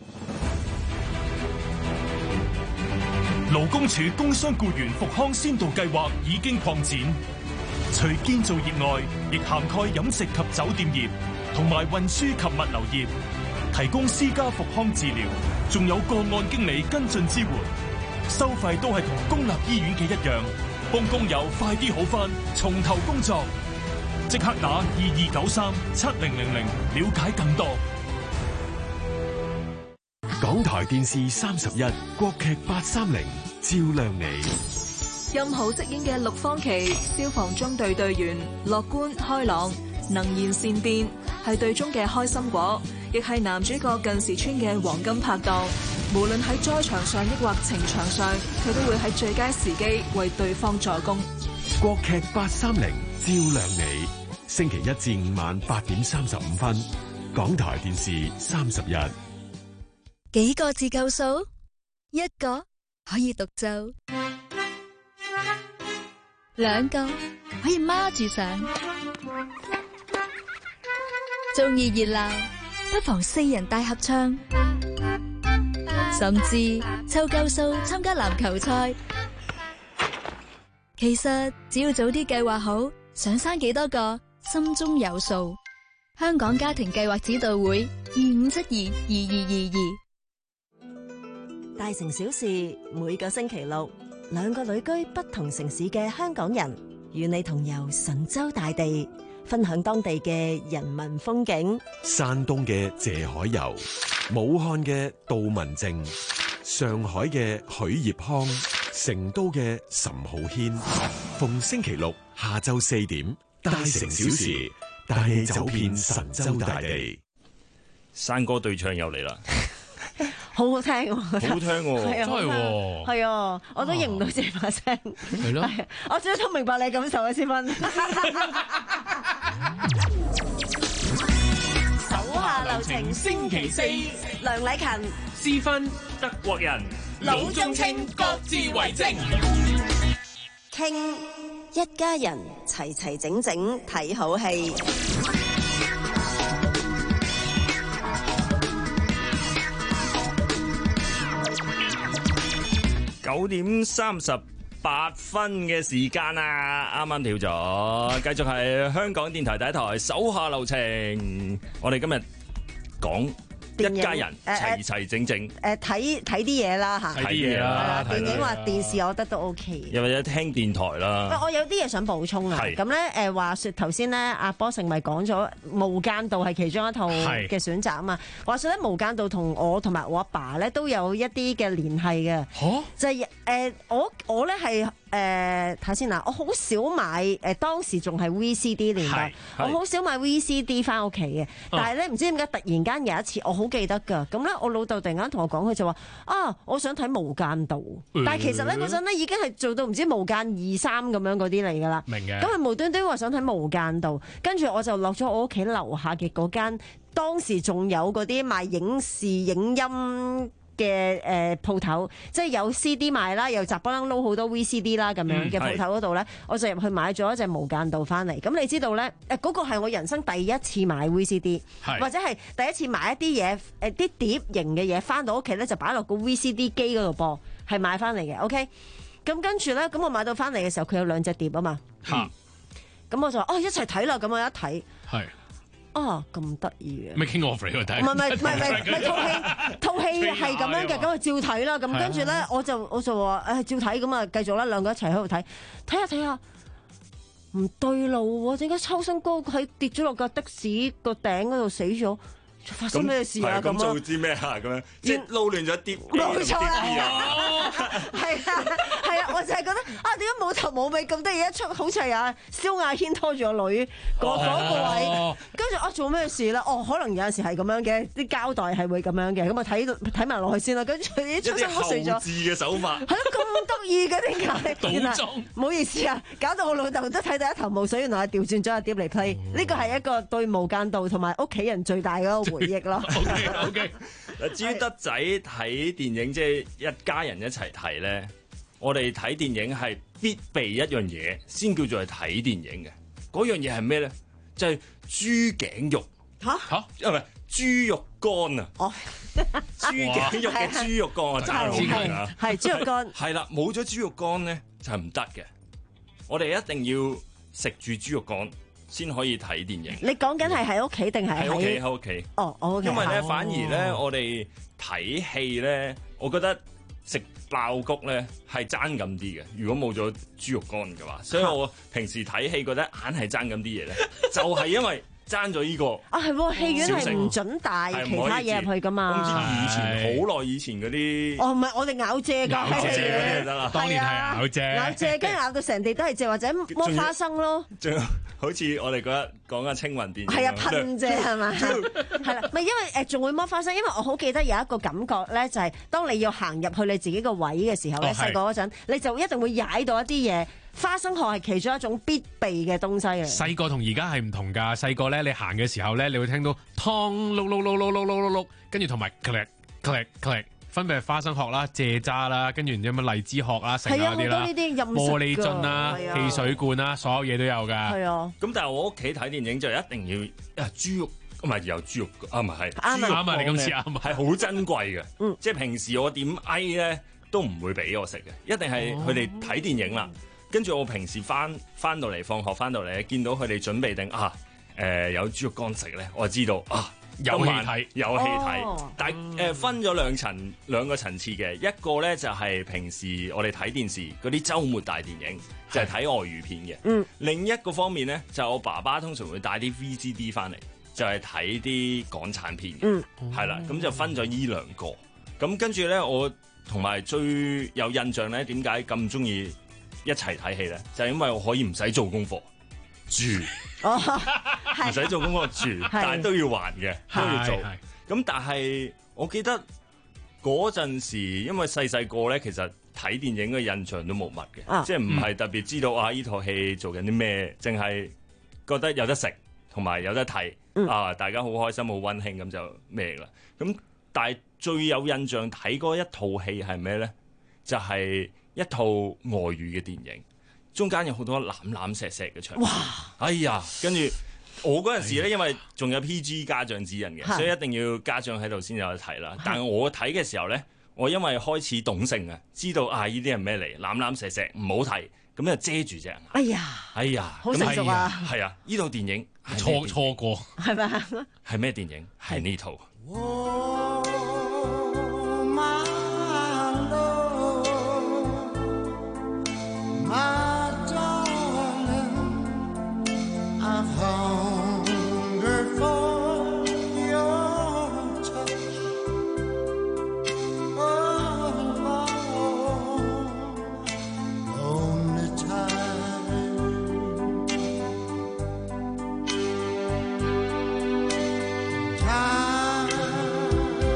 勞工處工傷僱員復康先導計劃已經擴展，除建造業外，亦涵蓋飲食及酒店業同埋運輸及物流業，提供私家復康治療，仲有個案經理跟進支援，收費都係同公立醫院嘅一樣，幫工友快啲好返，從頭工作。即刻打二二九三七零零零了解更多。
港台電視三十一，國劇八三零，照亮你。
任豪飾演嘅陸方琪，消防中隊隊員，樂觀開朗，能言善辯，係隊中嘅開心果，亦係男主角近時村嘅黃金拍檔。無論喺災場上抑或情場上，佢都會喺最佳時機為對方助攻。
國劇八三零，照亮你。星期一至五晚八點三十五分，港台電視三十一。
幾個字夠數？一個可以獨奏，兩個可以孖住上。中意熱鬧，不妨四人大合唱，甚至湊夠數參加籃球賽。其實只要早啲計劃好，想生幾多個，心中有數。香港家庭計劃指導會二五七二二二二二。
大城小事，每個星期六，兩個旅居不同城市嘅香港人，與你同遊神州大地，分享當地嘅人文風景。
山東嘅謝海游，武漢嘅杜文靜，上海嘅許業康，成都嘅岑浩軒。逢星期六下晝四點，大城小事，帶你走遍神州大地。
山歌對唱又嚟啦！
好好聽喎，
好聽喎，
真係
喎，
係啊，我都認唔到自己把聲，
係咯，
我最都明白你感受啊，思芬。手下留情，星期四，梁禮勤、
思芬、
德國人、
魯中清各自為政，傾一家人齊齊整整睇好戲。
九點三十八分嘅時間啊，啱啱跳咗，繼續係香港電台第一台手下留情。我哋今日講一家人齊齊整整，
誒睇睇啲嘢啦嚇，
睇啲嘢啦，
電影或電視我覺得都 OK。
又或者聽電台啦。
我有啲嘢想補充啊，咁咧誒話説頭先咧，阿波成咪講咗《無間道》係其中一套嘅選擇啊嘛。話説咧，《無間道》同我同埋我阿爸咧都有一啲嘅聯繫嘅，就係誒我我咧係。誒睇先啦，我好少買誒、呃、當時仲係 V C D 年代，我好少買 V C D 翻屋企嘅。但係咧唔知點解突然間有一次我好記得㗎，咁咧我老豆突然間同我講，佢就話啊，我想睇無間道，嗯、但係其實咧嗰陣咧已經係做到唔知無間二三咁樣嗰啲嚟㗎啦。明嘅。咁佢無端端話想睇無間道，跟住我就落咗我屋企樓下嘅嗰間，當時仲有嗰啲賣影視影音嘅誒鋪頭，即係有 C D 賣啦，又雜不楞撈好多 V C D 啦咁樣嘅鋪頭嗰度咧，我就入去買咗一隻無間道翻嚟。咁你知道咧，誒嗰個係我人生第一次買 V C D，或者係第一次買一啲嘢誒啲碟型嘅嘢翻到屋企咧，就擺落個 V C D 機嗰度播，係買翻嚟嘅。OK，咁跟住咧，咁我買到翻嚟嘅時候，佢有兩隻碟啊嘛。嚇、嗯！咁我就話哦，一齊睇啦！咁我一睇係。啊，咁得意嘅
！Making of 嚟喎，睇
唔係唔係唔係唔係套戲套戲係咁樣嘅，咁啊照睇啦。咁跟住咧，我就我就話誒照睇，咁啊繼續啦，兩個一齊喺度睇，睇下睇下唔對路喎，點解秋生哥喺跌咗落架的士個頂嗰度死咗？發生咩事啊？咁
做啲咩啊？咁樣即係撈亂咗啲，
冇錯啦，係啊係係啊，我就係覺得啊，點解冇頭冇尾咁得意一出，好似係阿蕭亞軒拖住個女嗰嗰個位，跟住啊做咩事咧？哦，可能有陣時係咁樣嘅，啲膠袋係會咁樣嘅，咁啊睇睇埋落去先啦。跟住啲出生都碎咗。一啲後置嘅手法。係咯，咁得意嘅點解？倒裝。唔好意思啊，搞到我老豆都睇到一頭霧水，原來係調轉咗阿碟嚟 play。呢個係一個對無間道同埋屋企人最大嗰個回憶咯。
OK OK。嗱，至於德仔睇電影，即係一家人一齊睇咧，我哋睇電影係必備一樣嘢，先叫做係睇電影嘅。嗰樣嘢係咩咧？就係、是、豬頸肉嚇嚇，唔係豬肉乾啊！哦，豬頸肉嘅豬肉乾啊，爭好遠啊！
係豬肉乾，
係啦，冇咗豬肉乾咧就係唔得嘅。我哋一定要食住豬肉乾先可以睇電影。
你講緊係喺屋企定係喺
屋企？喺屋企。哦，我屋企。因為咧，哦、反而咧，我哋睇戲咧，我覺得食爆谷咧係爭咁啲嘅。如果冇咗豬肉乾嘅話，所以我平時睇戲覺得硬係爭咁啲嘢咧，就係因為爭咗呢個。啊，係喎，戲院係唔準帶其他嘢入去噶嘛。我唔知以前好耐以前嗰啲。哦，唔係，我哋咬蔗㗎。咬蔗嗰啲就得啦。當年係咬蔗。咬蔗，跟住咬到成地都係蔗，或者剝花生咯。仲有好似我哋覺得講緊青雲電影。係啊，噴蔗係嘛？係啦，咪因為誒仲會剝花生，因為我好記得有一個感覺咧，就係當你要行入去你自己個位嘅時候咧，細個嗰陣你就一定會踩到一啲嘢。花生殼係其中一種必備嘅東西嚟。
細個同而家係唔同㗎。細個咧，你行嘅時候咧，你會聽到湯碌碌碌碌碌碌碌碌，跟住同埋 click click click， 分別係花生殼啦、蔗渣啦，跟住然之後乜荔枝殼啦、成嗰啲啦、玻璃樽啦、汽水罐啦，所有嘢都有㗎。係啊。咁但係我屋企睇電影就一定要啊豬肉，唔係有豬肉啊，唔係啱啊啱啊，你今次啱啊，係好珍貴嘅。嗯，即係平時我點嗌咧都唔會俾我食嘅，一定係佢哋睇電影啦。跟住我平時翻翻到嚟放學翻到嚟，見到佢哋準備定啊誒、呃、有豬肉乾食咧，我就知道啊有戲睇有戲睇。哦、但係誒、呃、分咗兩層兩個層次嘅，一個咧就係、是、平時我哋睇電視嗰啲週末大電影，就係、是、睇外語片嘅。嗯，另一個方面咧就係、我爸爸通常會帶啲 V C D 翻嚟，就係睇啲港產片嘅。嗯，係啦，咁就分咗依兩個。咁跟住咧，我同埋最有印象咧，點解咁中意一齊睇戲咧，就係、是、因為我可以唔使做功課住，唔使做功課住，但係都要還嘅，都要做。咁但係我記得嗰陣時，因為細細個咧，其實睇電影嘅印象都冇乜嘅，啊、即係唔係特別知道、嗯、啊呢套戲做緊啲咩，淨係覺得有得食同埋有得睇、嗯、啊，大家好開心好溫馨咁就咩啦。咁但係最有印象睇嗰一套戲係咩咧？就係、是一套外語嘅電影，中間有好多攬攬錫錫嘅場面。哇！哎呀，跟住我嗰陣時咧，因為仲有 P G 家長指引嘅，所以一定要家長喺度先有得睇啦。但係我睇嘅時候咧，我因為開始懂性啊，知道啊呢啲係咩嚟，攬攬錫錫唔好睇，咁就遮住隻眼。哎呀，哎呀，好成熟啊！係啊，呢套電影錯錯過係咪？係咩電影？係呢套。
My darling, I've hungered for your touch. Oh, lonely time. Time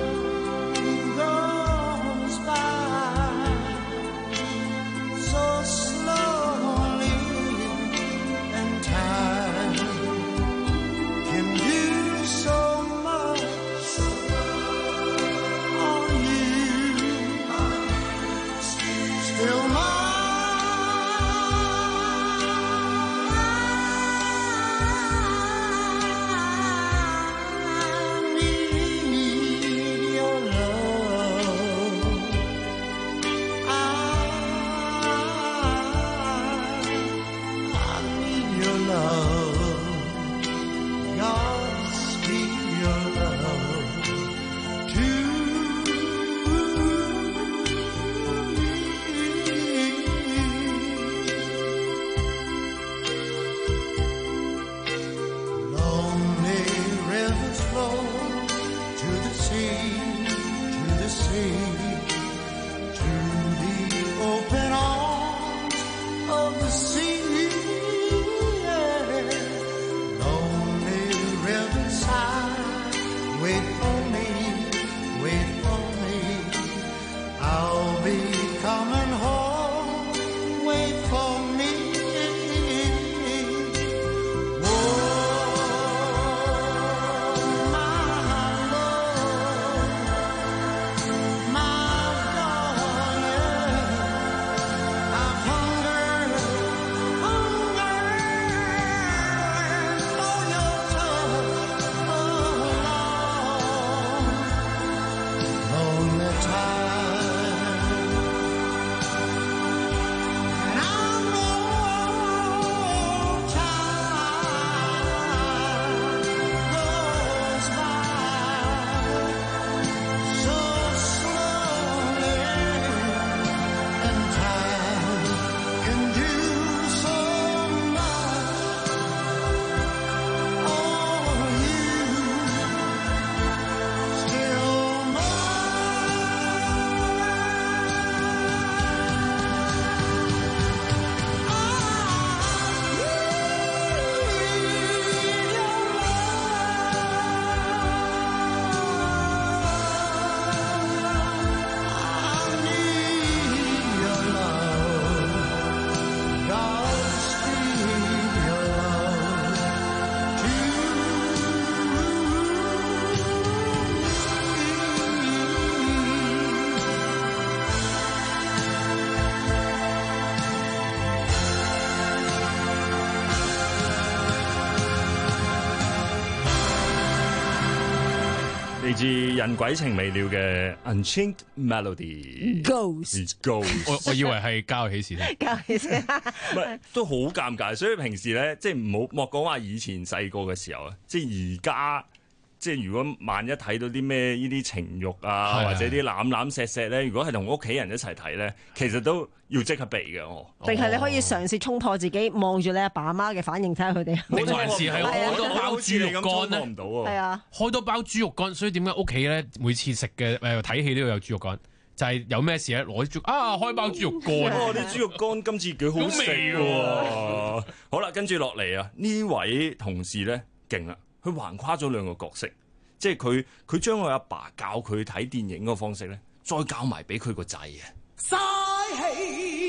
嚟自人鬼情未了嘅 Unchained Melody。Ghost Ghost。
我我以為係交喜事咧。
交喜事。
唔係都好尷尬，所以平時咧即係唔好莫講話以前細個嘅時候啊，即係而家。即係如果萬一睇到啲咩呢啲情慾啊，或者啲攬攬錫錫咧，如果係同屋企人一齊睇咧，其實都要即刻避嘅我。
定係你可以嘗試衝破自己，望住你阿爸阿媽嘅反應，睇下佢哋。
定還是係開多包豬肉乾咧？
唔到喎。係
啊，
開多包豬肉乾，所以點解屋企咧每次食嘅誒睇戲都要有豬肉乾？就係有咩事咧攞啲豬啊開包豬肉乾。
哇！啲豬肉乾今次幾好食喎。好啦，跟住落嚟啊，呢位同事咧勁啦。佢橫跨咗兩個角色，即係佢佢將佢阿爸教佢睇電影嗰個方式咧，再教埋俾佢個仔啊！
嘥氣。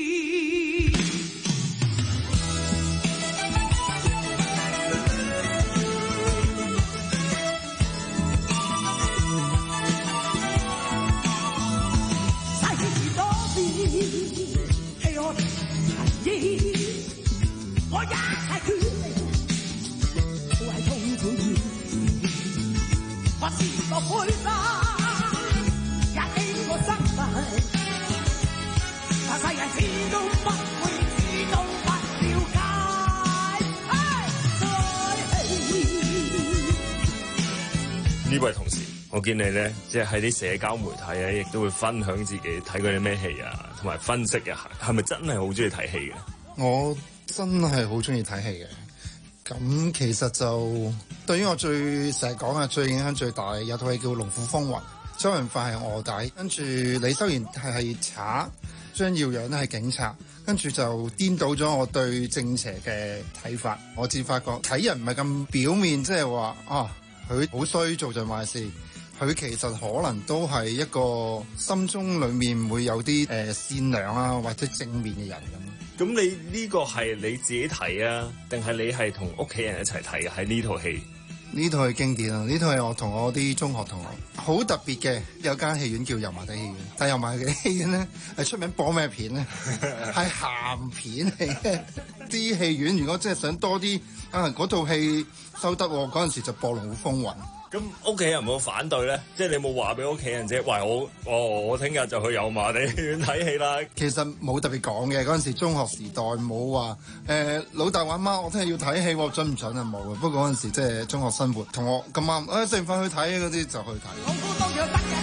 嘥氣多變，氣我提議，我一齊決定。我是個灰山，也經過生命，但世人始終不會，始終不了解。
呢位同事，我見你咧，即係喺啲社交媒體咧，亦都會分享自己睇過啲咩戲啊，同埋分析一下，係咪真係好中意睇戲嘅？
我真係好中意睇戲嘅。咁其實就對於我最成日講嘅最影響最大有套戲叫《龍虎風雲》，周潤發係臥底，跟住李修賢係賊，張耀揚咧係警察，跟住就顛倒咗我對正邪嘅睇法。我至發覺睇人唔係咁表面，即係話啊佢好衰做盡壞事，佢其實可能都係一個心中裡面會有啲誒、呃、善良啊或者正面嘅人咁。
咁你呢個係你自己睇啊，定係你係同屋企人一齊睇嘅？喺呢套戲，
呢套係經典啊！呢套係我同我啲中學同學好特別嘅，有間戲院叫油麻地戲院，但係油麻地戲院咧係出名播咩片咧？係鹹片嚟嘅。啲戲院如果真係想多啲啊，嗰套戲收得嗰陣時就播《龍虎風雲》。
咁屋企人有冇反對咧？即係你冇話俾屋企人啫？喂，我我我聽日就去油麻地戲院睇戲啦。
其實冇特別講嘅，嗰陣時中學時代冇話誒老豆阿媽，我聽日要睇戲，準唔準啊冇嘅。不過嗰陣時即係中學生活，同我咁啱誒食完飯去睇嗰啲就去睇。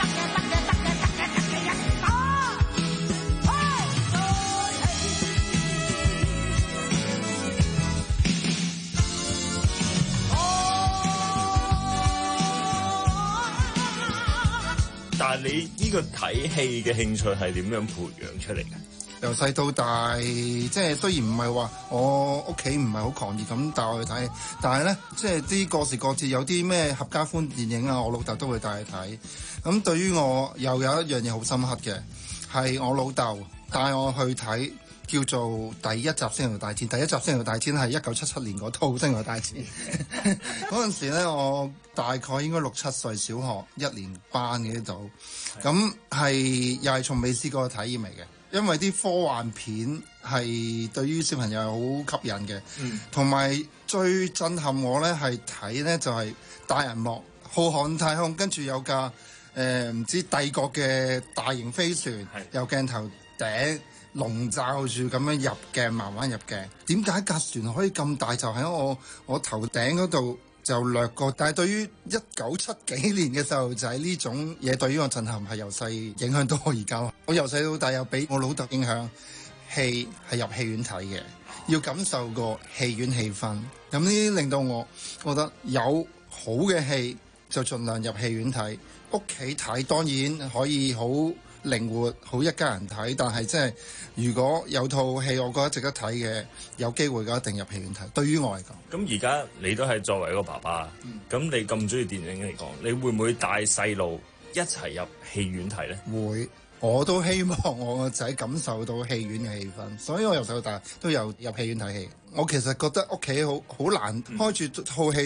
但係你呢個睇戲嘅興趣係點樣培養出嚟嘅？
由細到大，即係雖然唔係話我屋企唔係好狂熱咁帶我去睇，但係咧即係啲過時過節有啲咩合家歡電影啊，我老豆都會帶去睇。咁對於我又有一樣嘢好深刻嘅，係我老豆帶我去睇叫做第一集《星球大戰》。第一集《星球大戰》係一九七七年嗰套《星球大戰》。嗰陣時咧，我大概應該六七歲，小學一年班嘅度，咁係又係從未試過嘅體驗嚟嘅。因為啲科幻片係對於小朋友好吸引嘅，同埋、嗯、最震撼我咧係睇咧就係、是、大銀幕浩瀚太空，跟住有架誒唔知帝國嘅大型飛船，有鏡頭頂籠罩住咁樣入鏡，慢慢入鏡。點解架船可以咁大？就喺我我頭頂嗰度就掠過。但係對於一九七幾年嘅細路仔呢種嘢，對於我震撼係由細影響到我而家。我由細到大又俾我老豆影響，戲係入戲院睇嘅，要感受個戲院氣氛。咁呢啲令到我覺得有好嘅戲就盡量入戲院睇。屋企睇當然可以好靈活，好一家人睇，但係即係如果有套戲我覺得值得睇嘅，有機會嘅一定入戲院睇。對於我嚟講，
咁而家你都係作為一個爸爸，咁、嗯、你咁中意電影嚟講，你會唔會帶細路一齊入戲院睇呢？
會，我都希望我個仔感受到戲院嘅氣氛，所以我由細到大都有入戲院睇戲。我其實覺得屋企好好難開住套戲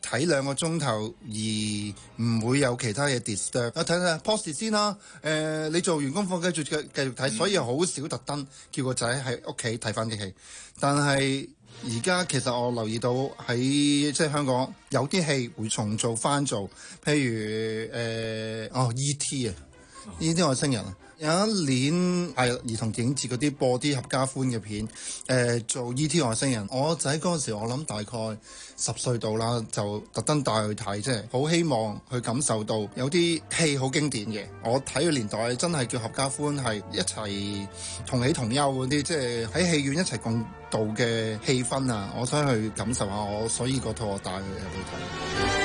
睇兩個鐘頭而唔會有其他嘢 disturb。我睇睇 post 先啦。誒、呃，你做完功課繼續繼繼續睇，所以好少特登叫個仔喺屋企睇翻啲戲。但係而家其實我留意到喺即係香港有啲戲會重做翻做，譬如誒、呃、哦 E T 啊，呢啲外星人啊。有一年係兒童電影節嗰啲播啲合家歡嘅片，誒、呃、做 E T 外星人。我仔嗰陣時我諗大概十歲到啦，就特登帶佢去睇，即係好希望去感受到有啲戲好經典嘅。我睇嘅年代真係叫合家歡，係一齊同喜同憂嗰啲，即係喺戲院一齊共度嘅氣氛啊！我想去感受下我，所以嗰套我帶佢入去睇。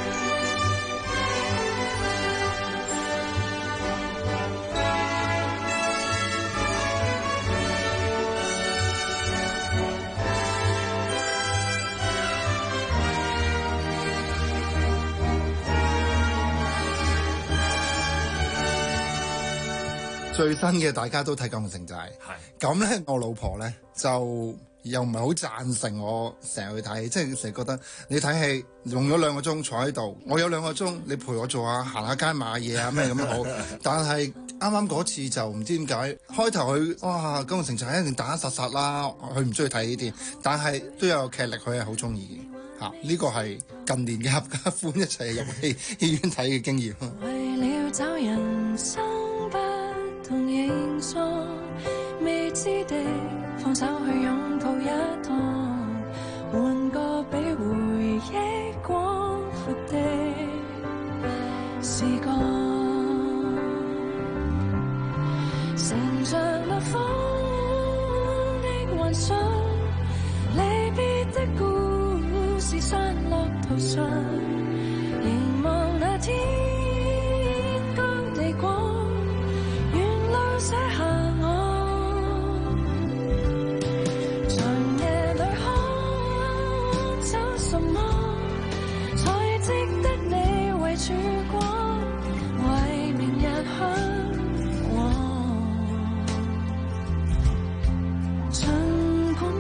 最新嘅大家都睇《九龍城寨》，咁咧我老婆咧就又唔係好贊成我成日去睇，即係成日覺得你睇戲用咗兩個鐘坐喺度，我有兩個鐘你陪我做下行下街買嘢啊咩咁樣好，但係啱啱嗰次就唔知點解開頭佢哇《九龍城寨》一定打打殺殺啦，佢唔中意睇呢啲，但係都有劇力，佢係好中意嘅嚇，呢個係近年嘅合家歡一齊入戲戲院睇嘅經驗。為了找人生同形狀未知地放手去擁抱一趟，換個比回憶廣闊的視角，乘着那風的幻想，離別的故事散落途上，凝望那天光地光寫下我，長夜裏可找什麼，才值得你為曙光，為明日向往。儘管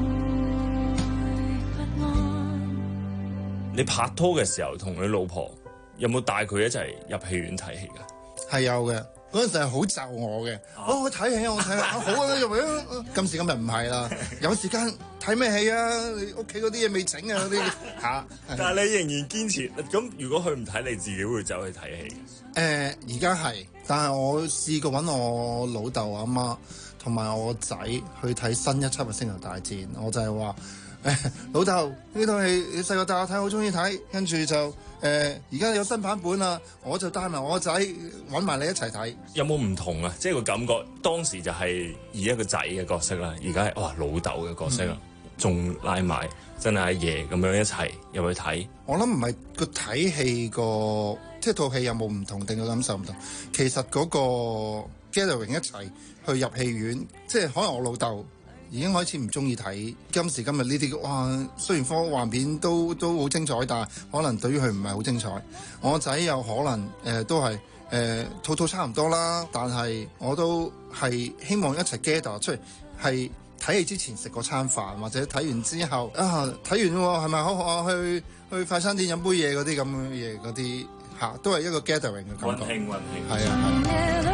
會不安。
你拍拖嘅時候同你老婆有冇帶佢一齊入戲院睇戲㗎？
係有嘅。嗰陣時係好就我嘅，我去睇戲啊！我睇啊，好啊！入嚟今時今日唔係啦，有時間睇咩戲啊？你屋企嗰啲嘢未整啊嗰啲嚇。
但係你仍然堅持咁，如果佢唔睇，你自己會走去睇戲？
誒，而家係，但係我試過揾我老豆阿媽同埋我仔去睇新一輯嘅《星球大戰》，我就係話誒老豆呢套戲你細個帶我睇，好中意睇，跟住就。誒而家有新版本啦，我就帶埋我仔揾埋你一齊睇。
有冇唔同啊？即係個感覺，當時就係以一個仔嘅角色啦，而家係哇老豆嘅角色啦，仲、嗯、拉埋真係阿爺咁樣一齊入去睇。
我諗唔係個睇戲個，即係套戲有冇唔同定個感受唔同。其實嗰個 gathering 一齊去入戲院，即係可能我老豆已經開始唔中意睇今時今日呢啲，哇！雖然科幻片都都好精彩，但係可能對於佢唔係好精彩。我仔有可能誒、呃、都係誒、呃、套套差唔多啦，但係我都係希望一齊 gather 出嚟，係睇戲之前食個餐飯，或者睇完之後啊睇完喎，係咪好好去去快餐店飲杯嘢嗰啲咁嘅嘢嗰啲嚇，都係一個 gathering 嘅感覺。
溫馨溫馨。
係啊係。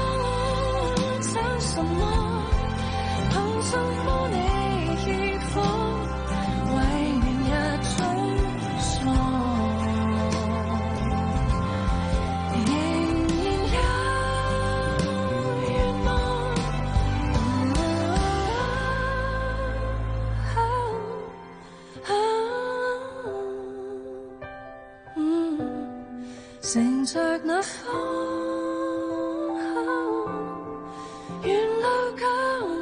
送魔你熱火，為明日追索，仍然有願望。乘着那風，沿路感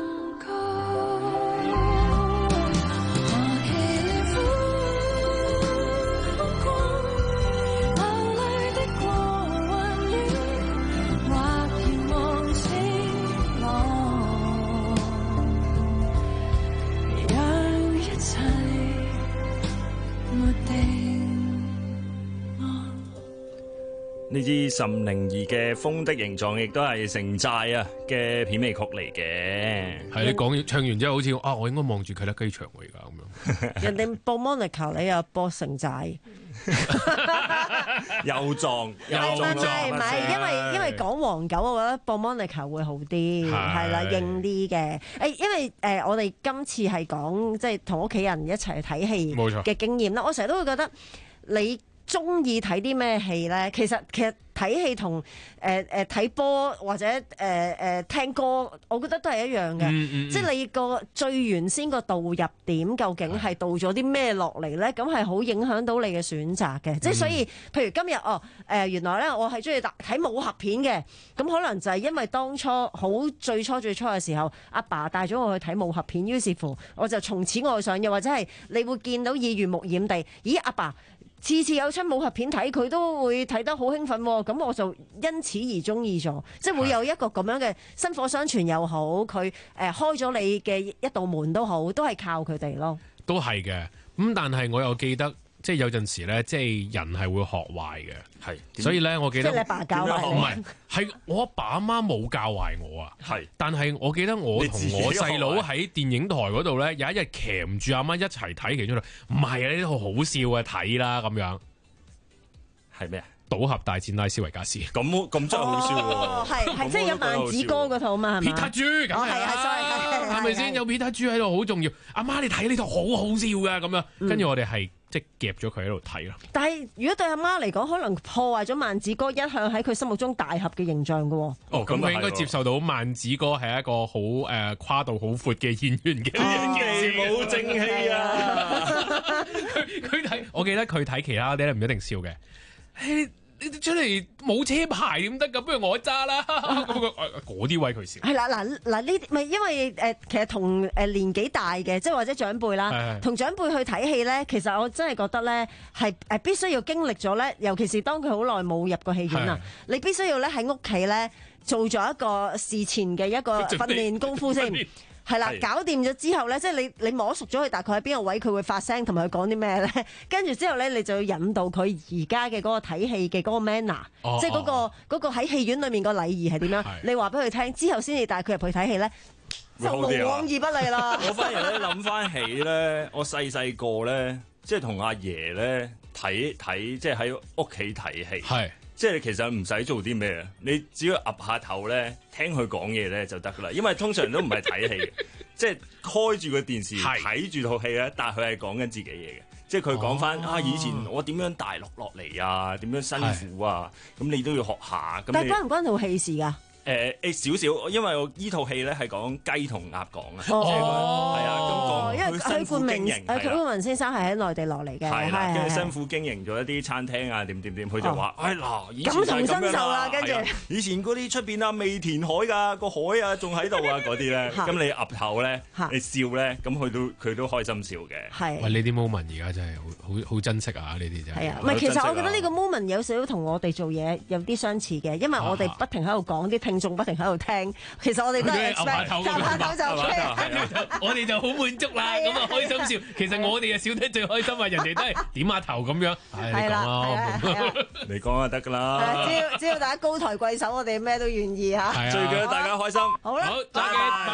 呢呢支岑寧兒嘅《風的形狀》亦都係城寨啊嘅片尾曲嚟嘅。
係你講唱完之後，好似啊，我應該望住啟德機場喎而家咁樣。
人哋播 Monica， 你又播城寨，
又撞又撞。
唔係唔係，因為因為講黃狗，我覺得播 Monica 會好啲，係啦，應啲嘅。誒，因為誒，我哋今次係講即係同屋企人一齊睇戲嘅經驗啦。我成日都會覺得你中意睇啲咩戲咧？其實其實睇戲同誒誒睇波或者誒誒、呃、聽歌，我覺得都係一樣嘅。嗯嗯、即係你個最原先個導入點究竟係導咗啲咩落嚟咧？咁係好影響到你嘅選擇嘅。即係、嗯、所以，譬如今日哦誒、呃，原來咧我係中意睇武俠片嘅，咁可能就係因為當初好最初最初嘅時候，阿爸帶咗我去睇武俠片，於是乎我就從此愛上。又或者係你會見到耳濡目染地，咦阿爸，次次有出武俠片睇，佢都會睇得好興奮喎，咁我就因此而中意咗，即係會有一個咁樣嘅薪火相傳又好，佢誒開咗你嘅一道門都好，都係靠佢哋咯。
都係嘅，咁但係我又記得。即係有陣時咧，即係人係會學壞嘅，係，所以咧，我記得
即係你阿爸教壞你，
唔係，係我阿爸阿媽冇教壞我啊，係，但係我記得我同我細佬喺電影台嗰度咧，有一日騎住阿媽一齊睇其中一套，唔係啊，呢套好笑啊，睇啦咁樣，係咩啊？賭俠大戰拉斯維加斯，咁咁真係好笑喎！
係係即係有萬子哥嗰套嘛，係嘛？
皮塔豬，
哦係係，
係咪先有皮塔豬喺度好重要？阿媽你睇呢套好好笑㗎咁樣，跟住我哋係即係夾咗佢喺度睇咯。
但係如果對阿媽嚟講，可能破壞咗萬子哥一向喺佢心目中大俠嘅形象㗎喎。
哦，咁佢應該接受到萬子哥係一個好誒跨度好闊嘅演員嘅
演技冇正氣啊！
佢佢睇，我記得佢睇其他啲咧唔一定笑嘅。你你出嚟冇車牌點得㗎？不如我揸啦！嗰啲位佢笑。
係啦，嗱嗱呢啲咪因為誒、呃、其實同誒年紀大嘅，即係或者長輩啦，同長輩去睇戲咧，其實我真係覺得咧係誒必須要經歷咗咧，尤其是當佢好耐冇入過戲院啊，你必須要咧喺屋企咧做咗一個事前嘅一個訓練功夫先。係啦，搞掂咗之後咧，即係你你摸熟咗佢大概喺邊個位，佢會發聲同埋佢講啲咩咧？跟住之後咧，你就要引導佢而家嘅嗰個睇戲嘅嗰個 manner，哦、即係嗰、嗰個嗰、嗰個喺戲院裏面個禮儀係點樣？是你話俾佢聽之後，先至帶佢入去睇戲咧，就無往而不利啦。
我反而咧諗翻起咧，我細細個咧，即係同阿爺咧睇睇，即係喺屋企睇戲。係。即係其實唔使做啲咩啊，你只要岌下頭咧，聽佢講嘢咧就得噶啦。因為通常都唔係睇戲嘅，即係開住個電視睇住套戲咧，但係佢係講緊自己嘢嘅。即係佢講翻啊，以前我點樣大陸落嚟啊，點樣辛苦啊，咁你都要學下。咁
但係關唔關套戲事㗎？
誒誒少少，因為我依套戲咧係講雞同鴨講啊，
哦，
係啊，咁講
因為許冠文，誒許冠文先生係喺內地落嚟嘅，
係啦，跟住辛苦經營咗一啲餐廳啊，點點點，佢就話：哎嗱，以前
感同身受啦，跟住
以前嗰啲出邊啊未填海㗎，個海啊仲喺度啊嗰啲咧，咁你岌頭咧，你笑咧，咁佢都佢都開心笑嘅。
係，
喂，呢啲 moment 而家真係好好好珍惜啊！呢啲真係。
係啊，唔係其實我覺得呢個 moment 有少少同我哋做嘢有啲相似嘅，因為我哋不停喺度講啲聽眾不停喺度聽，其實我哋都係岌下頭，岌下頭就 OK，
我哋就好滿足啦，咁啊開心笑。其實我哋啊笑得最開心啊，人哋都係點下頭咁樣。係啦，
你講就得㗎啦。
只要只要大家高抬貴手，我哋咩都願意嚇。
最緊要大家開心。
好啦，
再見。